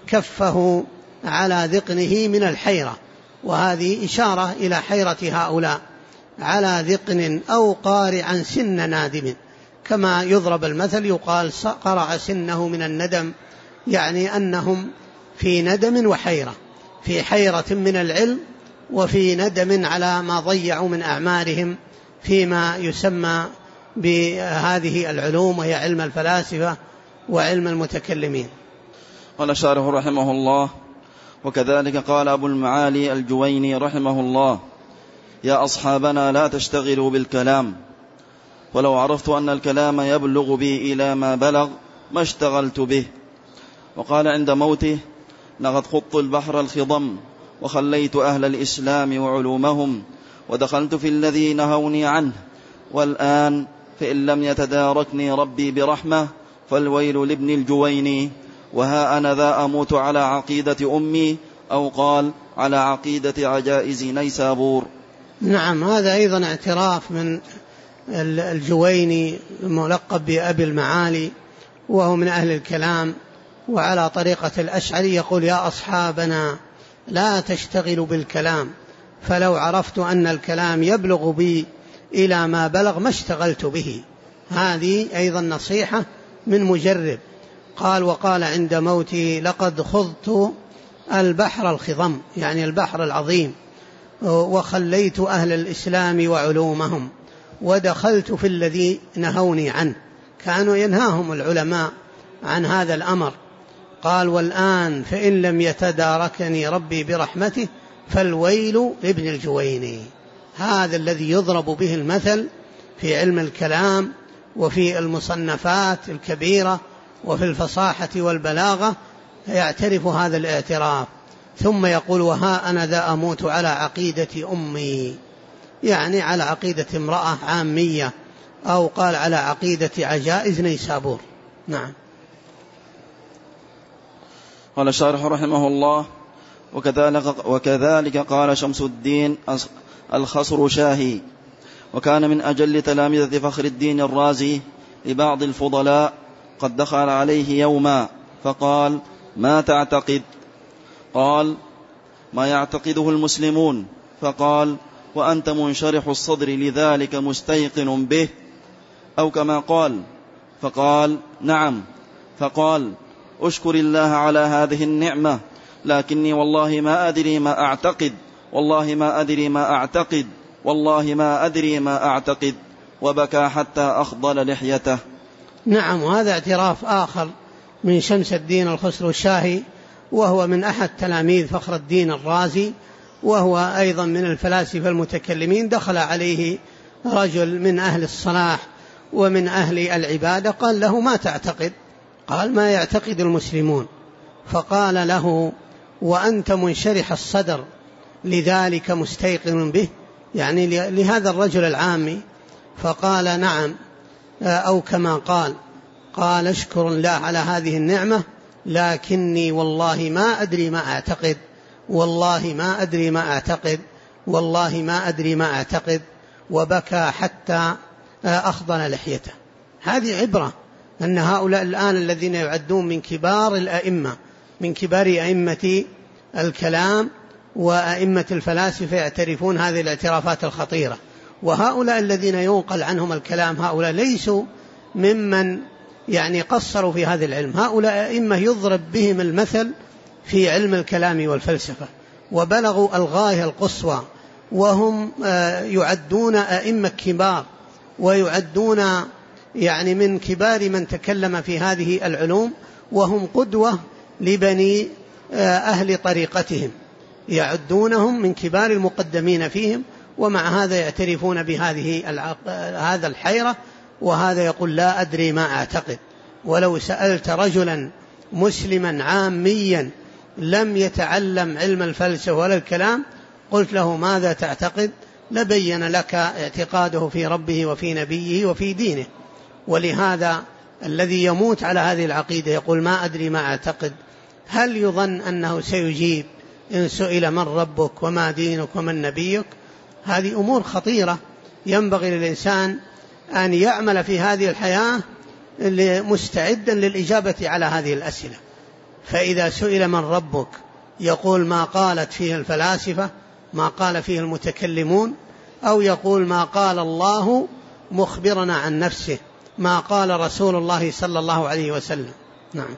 كفه على ذقنه من الحيرة، وهذه إشارة إلى حيرة هؤلاء، على ذقن أو قارعا سن نادم، كما يضرب المثل يقال قرع سنه من الندم، يعني أنهم في ندم وحيرة، في حيرة من العلم وفي ندم على ما ضيعوا من أعمارهم فيما يسمى بهذه العلوم، وهي علم الفلاسفة وعلم المتكلمين. قال شارح رحمه الله: وكذلك قال أبو المعالي الجويني رحمه الله: يا أصحابنا لا تشتغلوا بالكلام، ولو عرفت أن الكلام يبلغ بي إلى ما بلغ ما اشتغلت به. وقال عند موته: لقد خضت البحر الخضم وخليت أهل الإسلام وعلومهم ودخلت في الذي نهوني عنه، والآن فإن لم يتداركني ربي برحمة فالويل لابن الجويني، وها أنا ذا أموت على عقيدة أمي، أو قال على عقيدة عجائز نيسابور. نعم، هذا أيضا اعتراف من الجويني الملقب بأبي المعالي، وهو من أهل الكلام وعلى طريقة الأشعري، يقول يا أصحابنا لا تشتغلوا بالكلام، فلو عرفت أن الكلام يبلغ بي إلى ما بلغ ما اشتغلت به. هذه أيضا نصيحة من مجرب. قال وقال عند موتي: لقد خضت البحر الخضم، يعني البحر العظيم، وخليت أهل الإسلام وعلومهم ودخلت في الذي نهوني عنه. كانوا ينهاهم العلماء عن هذا الأمر. قال والآن فإن لم يتداركني ربي برحمته فالويل لابن الجويني. هذا الذي يضرب به المثل في علم الكلام وفي المصنفات الكبيرة وفي الفصاحة والبلاغة، يعترف هذا الاعتراف، ثم يقول وها أنا ذا أموت على عقيدة أمي، يعني على عقيدة امرأة عامية، أو قال على عقيدة عجائز نيسابور. نعم. قال الشارح رحمه الله: وكذلك قال شمس الدين الخصرشاهي، وكان من أجل تلامذة فخر الدين الرازي لبعض الفضلاء، قد دخل عليه يوما فقال: ما تعتقد؟ قال: ما يعتقده المسلمون. فقال: وأنت منشرح الصدر لذلك مستيقن به؟ أو كما قال. فقال: نعم. فقال: أشكر الله على هذه النعمة، لكني والله ما أدري ما أعتقد، والله ما أدري ما أعتقد، والله ما أدري ما أعتقد، وبكى حتى أخضل لحيته. نعم، وهذا اعتراف آخر من شمس الدين الخسروشاهي، وهو من أحد تلاميذ فخر الدين الرازي، وهو أيضا من الفلاسفة المتكلمين. دخل عليه رجل من أهل الصلاح ومن أهل العبادة، قال له: ما تعتقد؟ قال: ما يعتقد المسلمون. فقال له: وأنت منشرح الصدر لذلك مستيقن به، يعني لهذا الرجل العامي. فقال: نعم، أو كما قال. قال: اشكر الله على هذه النعمة، لكني والله ما أدري ما أعتقد، والله ما أدري ما أعتقد، والله ما أدري ما أعتقد، وبكى حتى أخضل لحيته. هذه عبرة أن هؤلاء الآن الذين يعدون من كبار الأئمة من كبار أئمة الكلام وأئمة الفلاسفة يعترفون هذه الاعترافات الخطيرة. وهؤلاء الذين ينقل عنهم الكلام هؤلاء ليسوا ممن يعني قصروا في هذا العلم، هؤلاء أئمة يضرب بهم المثل في علم الكلام والفلسفة، وبلغوا الغاية القصوى، وهم يعدون أئمة كبار، ويعدون يعني من كبار من تكلم في هذه العلوم، وهم قدوة لبني أهل طريقتهم، يعدونهم من كبار المقدمين فيهم، ومع هذا يعترفون بهذه هذا الحيرة، وهذا يقول لا أدري ما أعتقد. ولو سألت رجلا مسلما عاميا لم يتعلم علم الفلسفة ولا الكلام قلت له ماذا تعتقد لبين لك اعتقاده في ربه وفي نبيه وفي دينه. ولهذا الذي يموت على هذه العقيدة يقول ما أدري ما أعتقد، هل يظن أنه سيجيب إن سئل من ربك وما دينك ومن نبيك؟ هذه أمور خطيرة ينبغي للإنسان أن يعمل في هذه الحياة مستعدا للإجابة على هذه الأسئلة. فإذا سئل من ربك يقول ما قالت فيه الفلاسفة، ما قال فيه المتكلمون، أو يقول ما قال الله مخبرنا عن نفسه، ما قال رسول الله صلى الله عليه وسلم. نعم.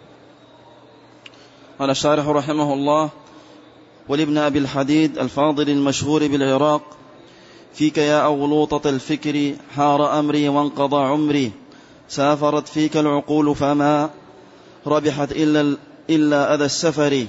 قال الشارح رحمه الله: ولابن أبي الحديد الفاضل المشهور بالعراق: فيك يا أغلوطة الفكر حار أمري وانقضى عمري، سافرت فيك العقول فما ربحت إلا أذى السفر،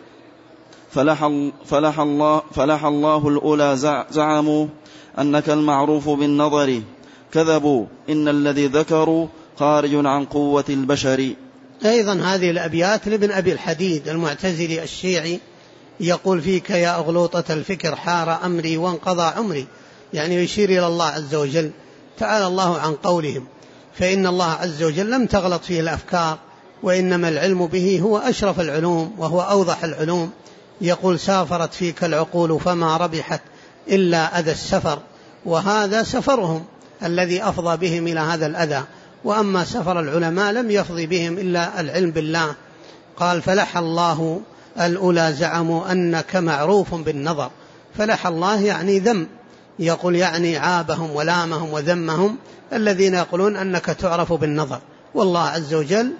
فلح الله الأولى زعموا أنك المعروف بالنظر، كذبوا إن الذي ذكروا خارج عن قوة البشر. أيضا هذه الأبيات لابن أبي الحديد المعتزلي الشيعي، يقول فيك يا أغلوطة الفكر حار أمري وانقضى عمري، يعني يشير إلى الله عز وجل، تعالى الله عن قولهم، فإن الله عز وجل لم تغلط فيه الأفكار، وإنما العلم به هو أشرف العلوم وهو أوضح العلوم. يقول سافرت فيك العقول فما ربحت إلا أذى السفر، وهذا سفرهم الذي أفضى بهم إلى هذا الأذى، وأما سفر العلماء لم يفضي بهم إلا العلم بالله. قال فلح الله الأولى زعموا أنك معروف بالنظر، فلح الله يعني ذم، يقول يعني عابهم ولامهم وذمهم الذين يقولون أنك تعرف بالنظر، والله عز وجل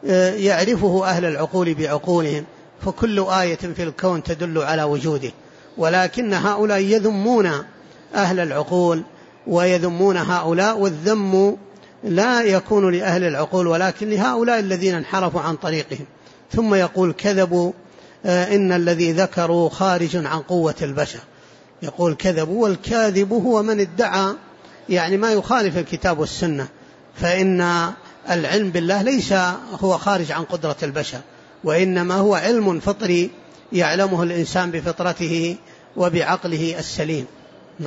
يعرفه أهل العقول بعقولهم، فكل آية في الكون تدل على وجوده، ولكن هؤلاء يذمون أهل العقول ويذمون هؤلاء، والذم لا يكون لأهل العقول ولكن لهؤلاء الذين انحرفوا عن طريقهم. ثم يقول كذبوا إن الذي ذكروا خارج عن قوة البشر، يقول كذبوا، والكاذب هو من ادعى يعني ما يخالف الكتاب والسنة، فإن العلم بالله ليس هو خارج عن قدرة البشر، وإنما هو علم فطري يعلمه الإنسان بفطرته وبعقله السليم. نعم.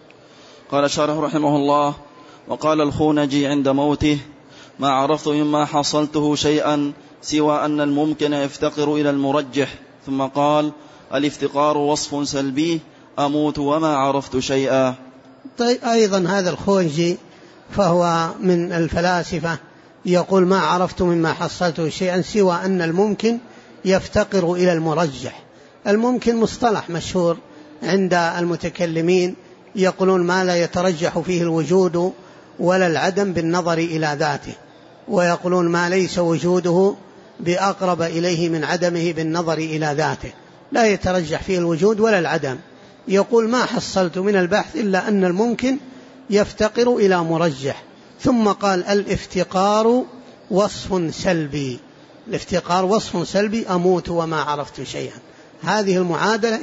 قال الشارح رحمه الله: وقال الخونجي عند موته: ما عرفت مما حصلته شيئا سوى أن الممكن يفتقر إلى المرجح. ثم قال: الافتقار وصف سلبي، أموت وما عرفت شيئا. طيب أيضا هذا الخونجي فهو من الفلاسفة، يقول ما عرفت مما حصلته شيئا سوى أن الممكن يفتقر إلى المرجح. الممكن مصطلح مشهور عند المتكلمين، يقولون ما لا يترجح فيه الوجود ولا العدم بالنظر إلى ذاته، ويقولون ما ليس وجوده بأقرب إليه من عدمه بالنظر إلى ذاته، لا يترجح فيه الوجود ولا العدم. يقول ما حصلت من البحث إلا أن الممكن يفتقر إلى مرجح. ثم قال الافتقار وصف سلبي، الافتقار وصف سلبي، أموت وما عرفت شيئا. هذه المعادلة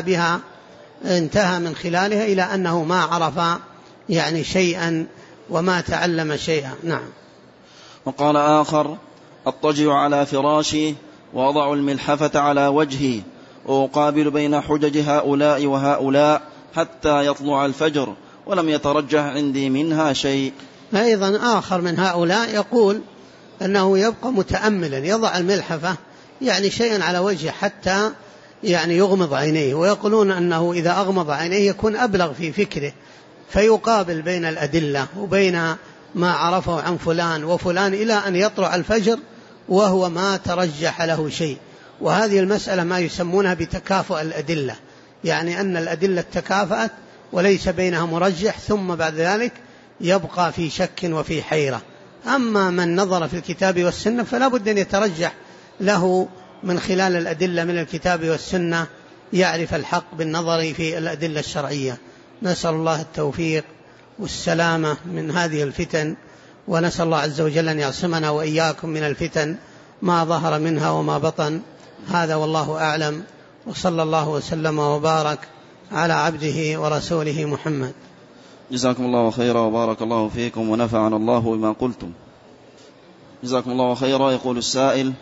انتهى من خلالها إلى أنه ما عرف يعني شيئا وما تعلم شيئا. نعم. وقال آخر: أضطجع على فراشي وأضع الملحفة على وجهي وأقابل بين حجج هؤلاء وهؤلاء حتى يطلع الفجر ولم يترجح عندي منها شيء. أيضا آخر من هؤلاء يقول أنه يبقى متأملا، يضع الملحفة يعني شيئا على وجهه حتى يعني يغمض عينيه، ويقولون أنه إذا أغمض عينيه يكون أبلغ في فكره، فيقابل بين الأدلة وبين ما عرفه عن فلان وفلان إلى أن يطلع الفجر وهو ما ترجح له شيء. وهذه المسألة ما يسمونها بتكافؤ الأدلة، يعني أن الأدلة تكافأت وليس بينها مرجح، ثم بعد ذلك يبقى في شك وفي حيرة. أما من نظر في الكتاب والسنة فلا بد أن يترجح له من خلال الأدلة من الكتاب والسنة، يعرف الحق بالنظر في الأدلة الشرعية. نسأل الله التوفيق والسلامة من هذه الفتن، ونسأل الله عز وجل أن يعصمنا وإياكم من الفتن ما ظهر منها وما بطن. هذا والله أعلم، وصلى الله وسلم وبارك على عبده ورسوله محمد. جزاكم الله خيرا وبارك الله فيكم ونفعنا الله بما قلتم. جزاكم الله خيرا. يقول السائل: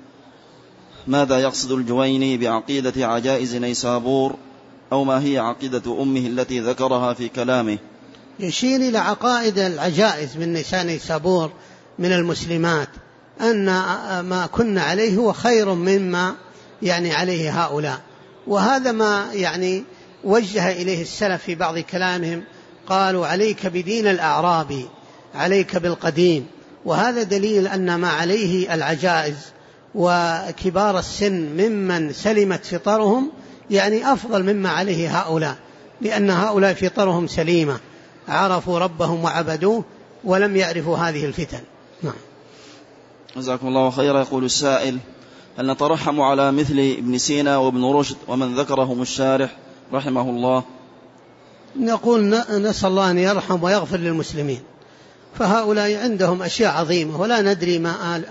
ماذا يقصد الجويني بعقيدة عجائز نيسابور، أو ما هي عقيدة أمه التي ذكرها في كلامه؟ يشير إلى عقائد العجائز من نساء نيسابور من المسلمات، أن ما كنا عليه هو خير مما عليه هؤلاء. وهذا ما وجه إليه السلف في بعض كلامهم، قالوا: عليك بدين الأعرابي، عليك بالقديم. وهذا دليل أن ما عليه العجائز وكبار السن ممن سلمت فطرهم أفضل مما عليه هؤلاء، لأن هؤلاء فطرهم سليمة، عرفوا ربهم وعبدوه ولم يعرفوا هذه الفتن. نعم. جزاكم الله خيرا. يقول السائل: هل نترحم على مثل ابن سينا وابن رشد ومن ذكرهم الشارح رحمه الله؟ نقول نسأل الله أن يرحم ويغفر للمسلمين، فهؤلاء عندهم أشياء عظيمة ولا ندري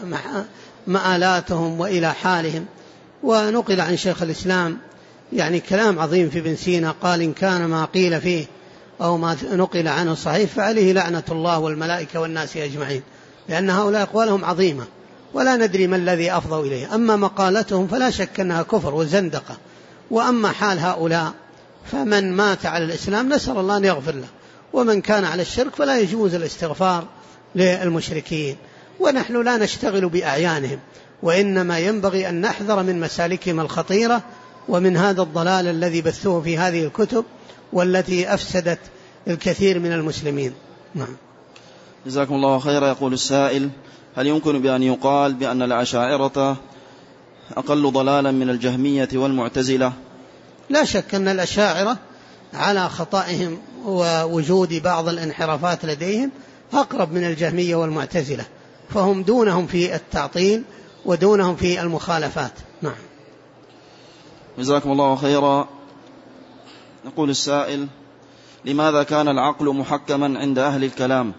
مآلاتهم وإلى حالهم. ونقل عن شيخ الإسلام كلام عظيم في ابن سينا، قال: إن كان ما قيل فيه أو ما نقل عنه صحيح فعليه لعنة الله والملائكة والناس أجمعين، لأن هؤلاء أقوالهم عظيمة ولا ندري ما الذي أفضوا إليه. أما مقالتهم فلا شك أنها كفر وزندقة. وأما حال هؤلاء فمن مات على الإسلام نسأل الله أن يغفر له، ومن كان على الشرك فلا يجوز الاستغفار للمشركين. ونحن لا نشتغل بأعيانهم، وإنما ينبغي أن نحذر من مسالكهم الخطيرة ومن هذا الضلال الذي بثوه في هذه الكتب والتي أفسدت الكثير من المسلمين. نعم. جزاكم الله خيرا. يقول السائل: هل يمكن بأن يقال بأن الأشاعرة أقل ضلالا من الجهمية والمعتزلة؟ لا شك أن الأشاعرة على خطائهم ووجود بعض الانحرافات لديهم أقرب من الجهمية والمعتزلة، فهم دونهم في التعطيل ودونهم في المخالفات. نعم. جزاكم الله خيرا. يقول السائل: لماذا كان العقل محكما عند أهل الكلام؟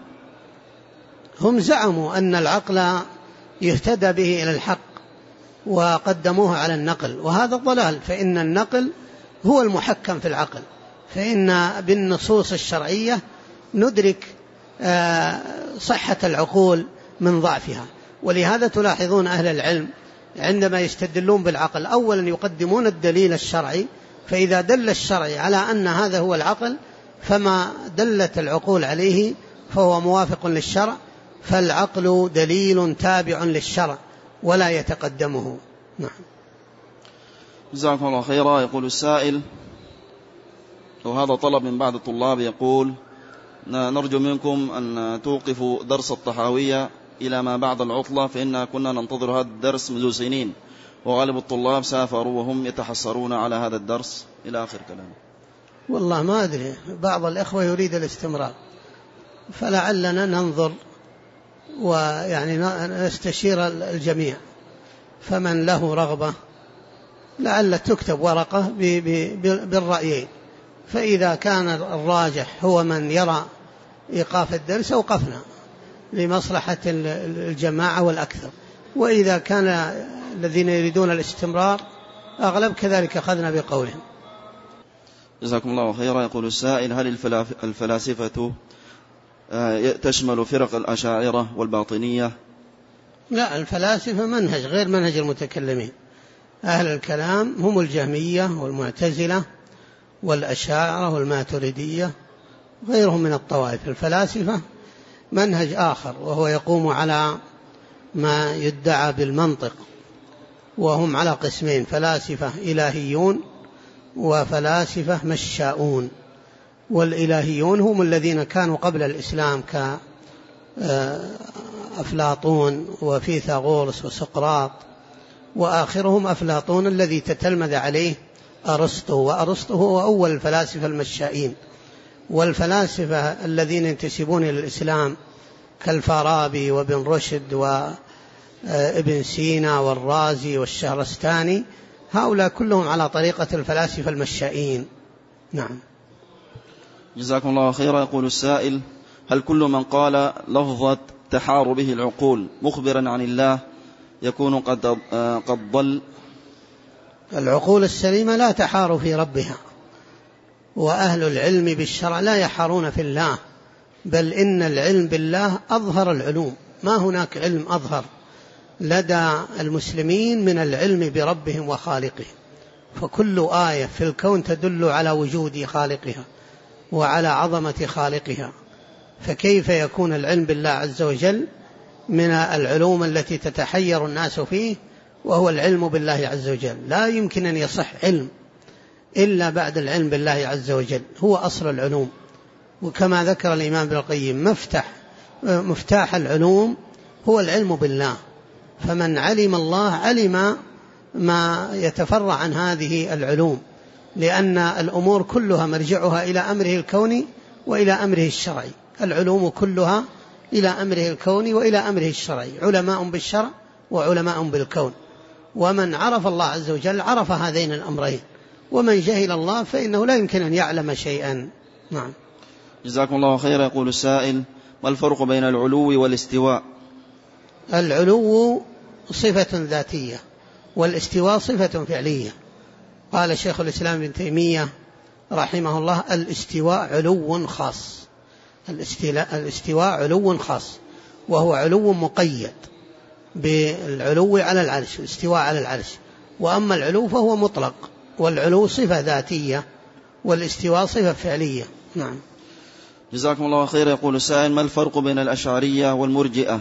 هم زعموا أن العقل يهتدى به إلى الحق وقدموه على النقل، وهذا الضلال، فإن النقل هو المحكم في العقل، فإن بالنصوص الشرعية ندرك صحة العقول من ضعفها. ولهذا تلاحظون أهل العلم عندما يستدلون بالعقل أولا يقدمون الدليل الشرعي، فإذا دل الشرعي على أن هذا هو العقل فما دلت العقول عليه فهو موافق للشرع، فالعقل دليل تابع للشرع ولا يتقدمه. نعم. جزاكم الله خيرا. يقول السائل، وهذا طلب من بعض الطلاب، يقول: نرجو منكم أن توقفوا درس الطحاوية إلى ما بعد العطلة، فإننا كنا ننتظر هذا الدرس منذ سنين، وغالب الطلاب سافروا وهم يتحسرون على هذا الدرس، إلى آخر كلام. والله ما أدري، بعض الإخوة يريد الاستمرار، فلعلنا ننظر نستشير الجميع، فمن له رغبة لعل تكتب ورقة بالرأيين، فإذا كان الراجح هو من يرى إيقاف الدرس أوقفنا لمصلحة الجماعة والأكثر، وإذا كان الذين يريدون الاستمرار أغلب كذلك أخذنا بقولهم. جزاكم الله خيرا. يقول السائل: هل الفلاسفة تشمل فرق الأشاعرة والباطنية؟ لا، الفلاسفة منهج غير منهج المتكلمين. أهل الكلام هم الجهمية والمعتزلة والأشاعرة والماتريدية غيرهم من الطوائف. الفلاسفة منهج آخر، وهو يقوم على ما يدعى بالمنطق، وهم على قسمين: فلاسفة إلهيون وفلاسفة مشاؤون. والإلهيون هم الذين كانوا قبل الإسلام أفلاطون وفيثاغورس وسقراط، وآخرهم أفلاطون الذي تتلمذ عليه أرسطو، وأرسطو هو أول الفلاسفة المشائين. والفلاسفة الذين ينتسبون إلى الإسلام كالفارابي وابن رشد وابن سينا والرازي والشهرستاني، هؤلاء كلهم على طريقة الفلاسفة المشائين. نعم. جزاكم الله خيرا. يقول السائل: هل كل من قال لفظة تحار به العقول مخبرا عن الله يكون قد ضل؟ العقول السليمة لا تحار في ربها، وأهل العلم بالشرع لا يحارون في الله، بل إن العلم بالله أظهر العلوم، ما هناك علم أظهر لدى المسلمين من العلم بربهم وخالقهم. فكل آية في الكون تدل على وجود خالقها وعلى عظمة خالقها، فكيف يكون العلم بالله عز وجل من العلوم التي تتحير الناس فيه وهو العلم بالله عز وجل؟ لا يمكن أن يصح علم إلا بعد العلم بالله عز وجل، هو أصل العلوم. وكما ذكر الإمام ابن القيم: مفتاح العلوم هو العلم بالله، فمن علم الله علم ما يتفرع عن هذه العلوم، لأن الأمور كلها مرجعها إلى أمره الكوني وإلى أمره الشرعي. العلوم كلها إلى أمره الكوني وإلى أمره الشرعي، علماء بالشرع وعلماء بالكون. ومن عرف الله عز وجل عرف هذين الأمرين، ومن جهل الله فإنه لا يمكن أن يعلم شيئا. نعم. جزاكم الله خيرا. يقول السائل: ما الفرق بين العلو والاستواء؟ العلو صفة ذاتية، والاستواء صفة فعلية. قال شيخ الإسلام ابن تيمية رحمه الله: الاستواء علو خاص. الاستواء علو خاص، وهو علو مقيد بالعلو على العرش، الاستواء على العرش. وأما العلو فهو مطلق، والعلو صفة ذاتية والاستواء صفة فعلية. نعم. جزاكم الله خير. يقول السائل: ما الفرق بين الأشعرية والمرجئة؟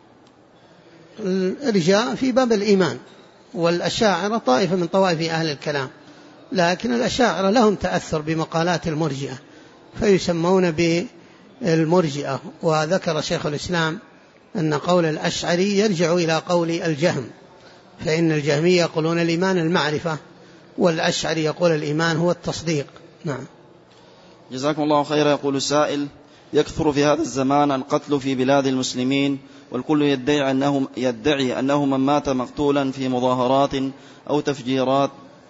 الإرجاء في باب الإيمان، والأشاعرة طائفة من طوائف أهل الكلام، لكن الأشاعرة لهم تأثر بمقالات المرجئة فيسمون بالمرجئة. وذكر شيخ الإسلام أن قول الأشعري يرجع إلى قول الجهم، فإن الجهمية يقولون الإيمان المعرفة، والأشعري يقول الإيمان هو التصديق. نعم. جزاكم الله خيرا. يقول السائل: يكثر في هذا الزمان القتل في بلاد المسلمين، والكل يدعي أنه من مات مقتولا في مظاهرات أو تفجيرات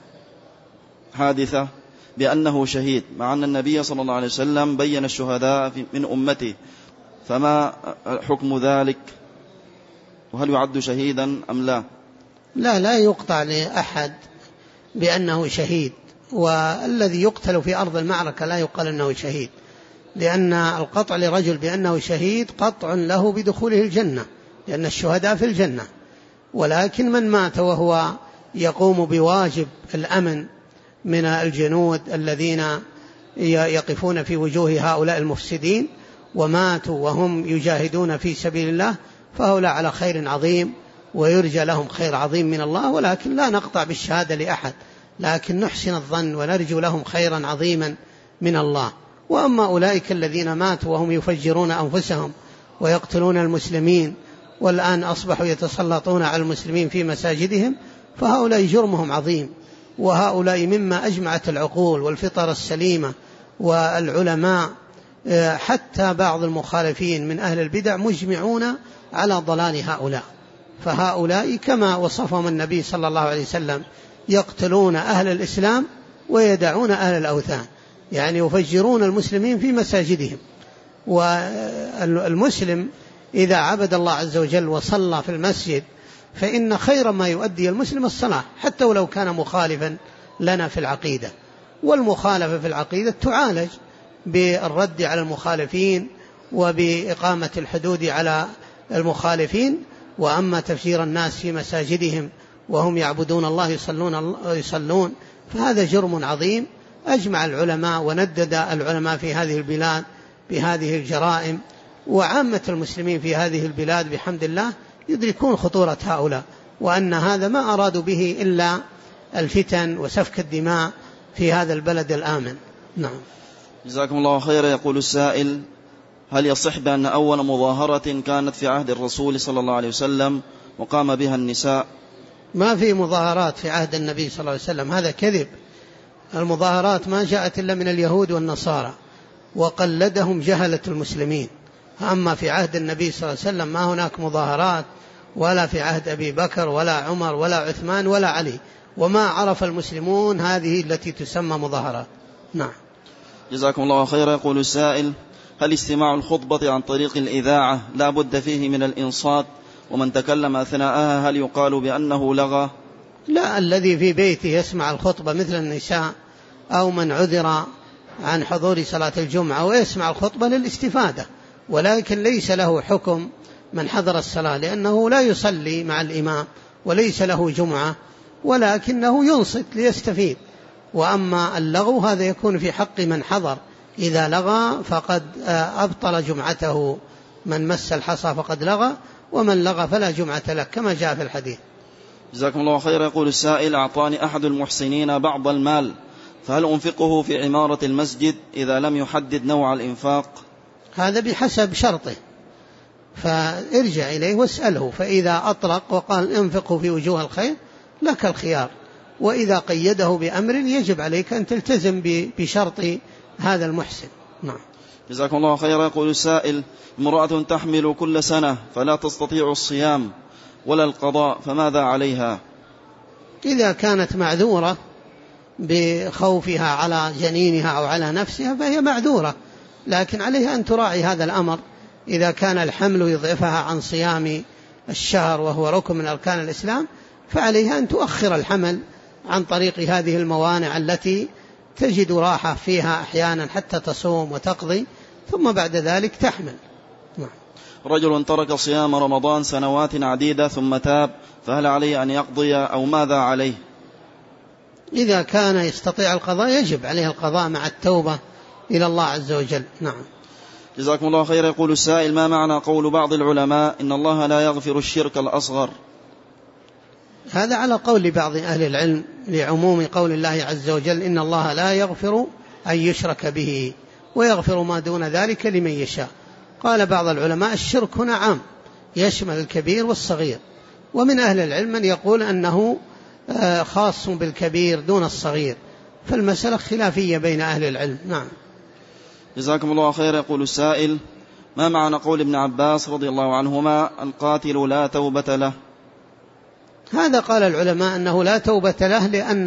حادثة بأنه شهيد، مع أن النبي صلى الله عليه وسلم بين الشهداء من أمته، فما حكم ذلك؟ وهل يعد شهيدا أم لا؟ لا يقطع لأحد بأنه شهيد، والذي يقتل في أرض المعركة لا يقال أنه شهيد، لأن القطع لرجل بأنه شهيد قطع له بدخوله الجنة، لأن الشهداء في الجنة. ولكن من مات وهو يقوم بواجب الأمن من الجنود الذين يقفون في وجوه هؤلاء المفسدين وماتوا وهم يجاهدون في سبيل الله، فهؤلاء على خير عظيم ويرجى لهم خير عظيم من الله. ولكن لا نقطع بالشهادة لأحد، لكن نحسن الظن ونرجو لهم خيرا عظيما من الله. وأما أولئك الذين ماتوا وهم يفجرون أنفسهم ويقتلون المسلمين والآن أصبحوا يتسلطون على المسلمين في مساجدهم، فهؤلاء جرمهم عظيم، وهؤلاء مما أجمعت العقول والفطر السليمة والعلماء، حتى بعض المخالفين من أهل البدع مجمعون على ضلال هؤلاء. فهؤلاء كما وصفهم النبي صلى الله عليه وسلم يقتلون أهل الإسلام ويدعون أهل الأوثان، يعني يفجرون المسلمين في مساجدهم. والمسلم إذا عبد الله عز وجل وصلى في المسجد فإن خير ما يؤدي المسلم الصلاة، حتى ولو كان مخالفا لنا في العقيدة. والمخالفة في العقيدة تعالج بالرد على المخالفين وبإقامة الحدود على المخالفين. وأما تفجير الناس في مساجدهم وهم يعبدون الله يصلون فهذا جرم عظيم. أجمع العلماء وندد العلماء في هذه البلاد بهذه الجرائم، وعامة المسلمين في هذه البلاد بحمد الله يدركون خطورة هؤلاء، وأن هذا ما أرادوا به إلا الفتن وسفك الدماء في هذا البلد الآمن. نعم. جزاكم الله خيرا. يقول السائل: هل يصح بأن أول مظاهرة كانت في عهد الرسول صلى الله عليه وسلم وقام بها النساء؟ ما في مظاهرات في عهد النبي صلى الله عليه وسلم، هذا كذب. المظاهرات ما جاءت إلا من اليهود والنصارى وقلدهم جهلة المسلمين. أما في عهد النبي صلى الله عليه وسلم ما هناك مظاهرات، ولا في عهد أبي بكر ولا عمر ولا عثمان ولا علي، وما عرف المسلمون هذه التي تسمى مظاهرات. نعم. جزاكم الله خيرا. يقول السائل: هل استماع الخطبة عن طريق الإذاعة لا بد فيه من الإنصات، ومن تكلم أثناءها هل يقال بأنه لغى؟ لا، الذي في بيته يسمع الخطبة مثل النساء أو من عذر عن حضور صلاة الجمعة ويسمع الخطبة للاستفادة، ولكن ليس له حكم من حضر الصلاة، لأنه لا يصلي مع الإمام وليس له جمعة، ولكنه ينصت ليستفيد. وأما اللغو هذا يكون في حق من حضر، إذا لغى فقد أبطل جمعته، من مس الحصى فقد لغى، ومن لغى فلا جمعة له، كما جاء في الحديث. جزاكم الله خيرا. يقول السائل: أعطاني أحد المحسنين بعض المال، فهل أنفقه في عمارة المسجد إذا لم يحدد نوع الإنفاق؟ هذا بحسب شرطه، فارجع إليه واسأله، فإذا أطلق وقال انفقه في وجوه الخير لك الخيار، وإذا قيده بأمر يجب عليك أن تلتزم بشرط هذا المحسن. نعم. جزاكم الله خيرا. يقول السائل: امرأة تحمل كل سنة فلا تستطيع الصيام ولا القضاء، فماذا عليها؟ إذا كانت معذورة بخوفها على جنينها أو على نفسها فهي معذورة، لكن عليها أن تراعي هذا الأمر. إذا كان الحمل يضعفها عن صيام الشهر وهو ركن من أركان الإسلام، فعليها أن تؤخر الحمل عن طريق هذه الموانع التي تجد راحة فيها أحيانا حتى تصوم وتقضي، ثم بعد ذلك تحمل. رجل ترك صيام رمضان سنوات عديدة ثم تاب، فهل عليه أن يقضي أو ماذا عليه؟ إذا كان يستطيع القضاء يجب عليه القضاء مع التوبة إلى الله عز وجل. نعم. جزاكم الله خير. يقول السائل: ما معنى قول بعض العلماء إن الله لا يغفر الشرك الأصغر؟ هذا على قول بعض أهل العلم لعموم قول الله عز وجل: إن الله لا يغفر أن يشرك به ويغفر ما دون ذلك لمن يشاء. قال بعض العلماء: الشرك هنا عام يشمل الكبير والصغير، ومن أهل العلم من يقول أنه خاص بالكبير دون الصغير، فالمسألة خلافية بين أهل العلم. نعم. جزاكم الله خير. يقول السائل: ما معنى قول ابن عباس رضي الله عنهما: القاتل لا توبة له؟ هذا قال العلماء أنه لا توبة له، لأن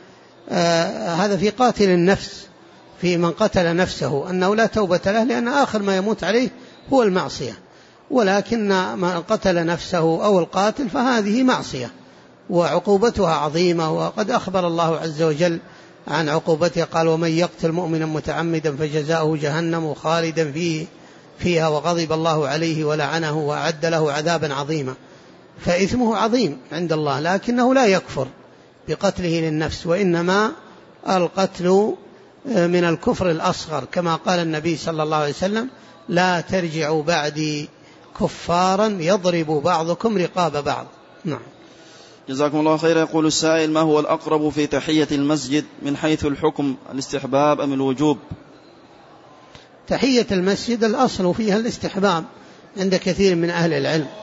هذا في قاتل النفس، في من قتل نفسه أنه لا توبة له، لأن آخر ما يموت عليه هو المعصية، ولكن من قتل نفسه أو القاتل فهذه معصية وعقوبتها عظيمة، وقد أخبر الله عز وجل عن عقوبتها، قال: ومن يقتل مؤمنا متعمدا فجزاؤه جهنم خالدا فيها وغضب الله عليه ولعنه وأعد له عذابا عظيما. فإثمه عظيم عند الله، لكنه لا يكفر بقتله للنفس، وإنما القتل من الكفر الأصغر، كما قال النبي صلى الله عليه وسلم: لا ترجعوا بعدي كفارا يضرب بعضكم رقاب بعض. نعم. جزاكم الله خير. يقول السائل: ما هو الأقرب في تحية المسجد من حيث الحكم، الاستحباب أم الوجوب؟ تحية المسجد الأصل فيها الاستحباب عند كثير من أهل العلم،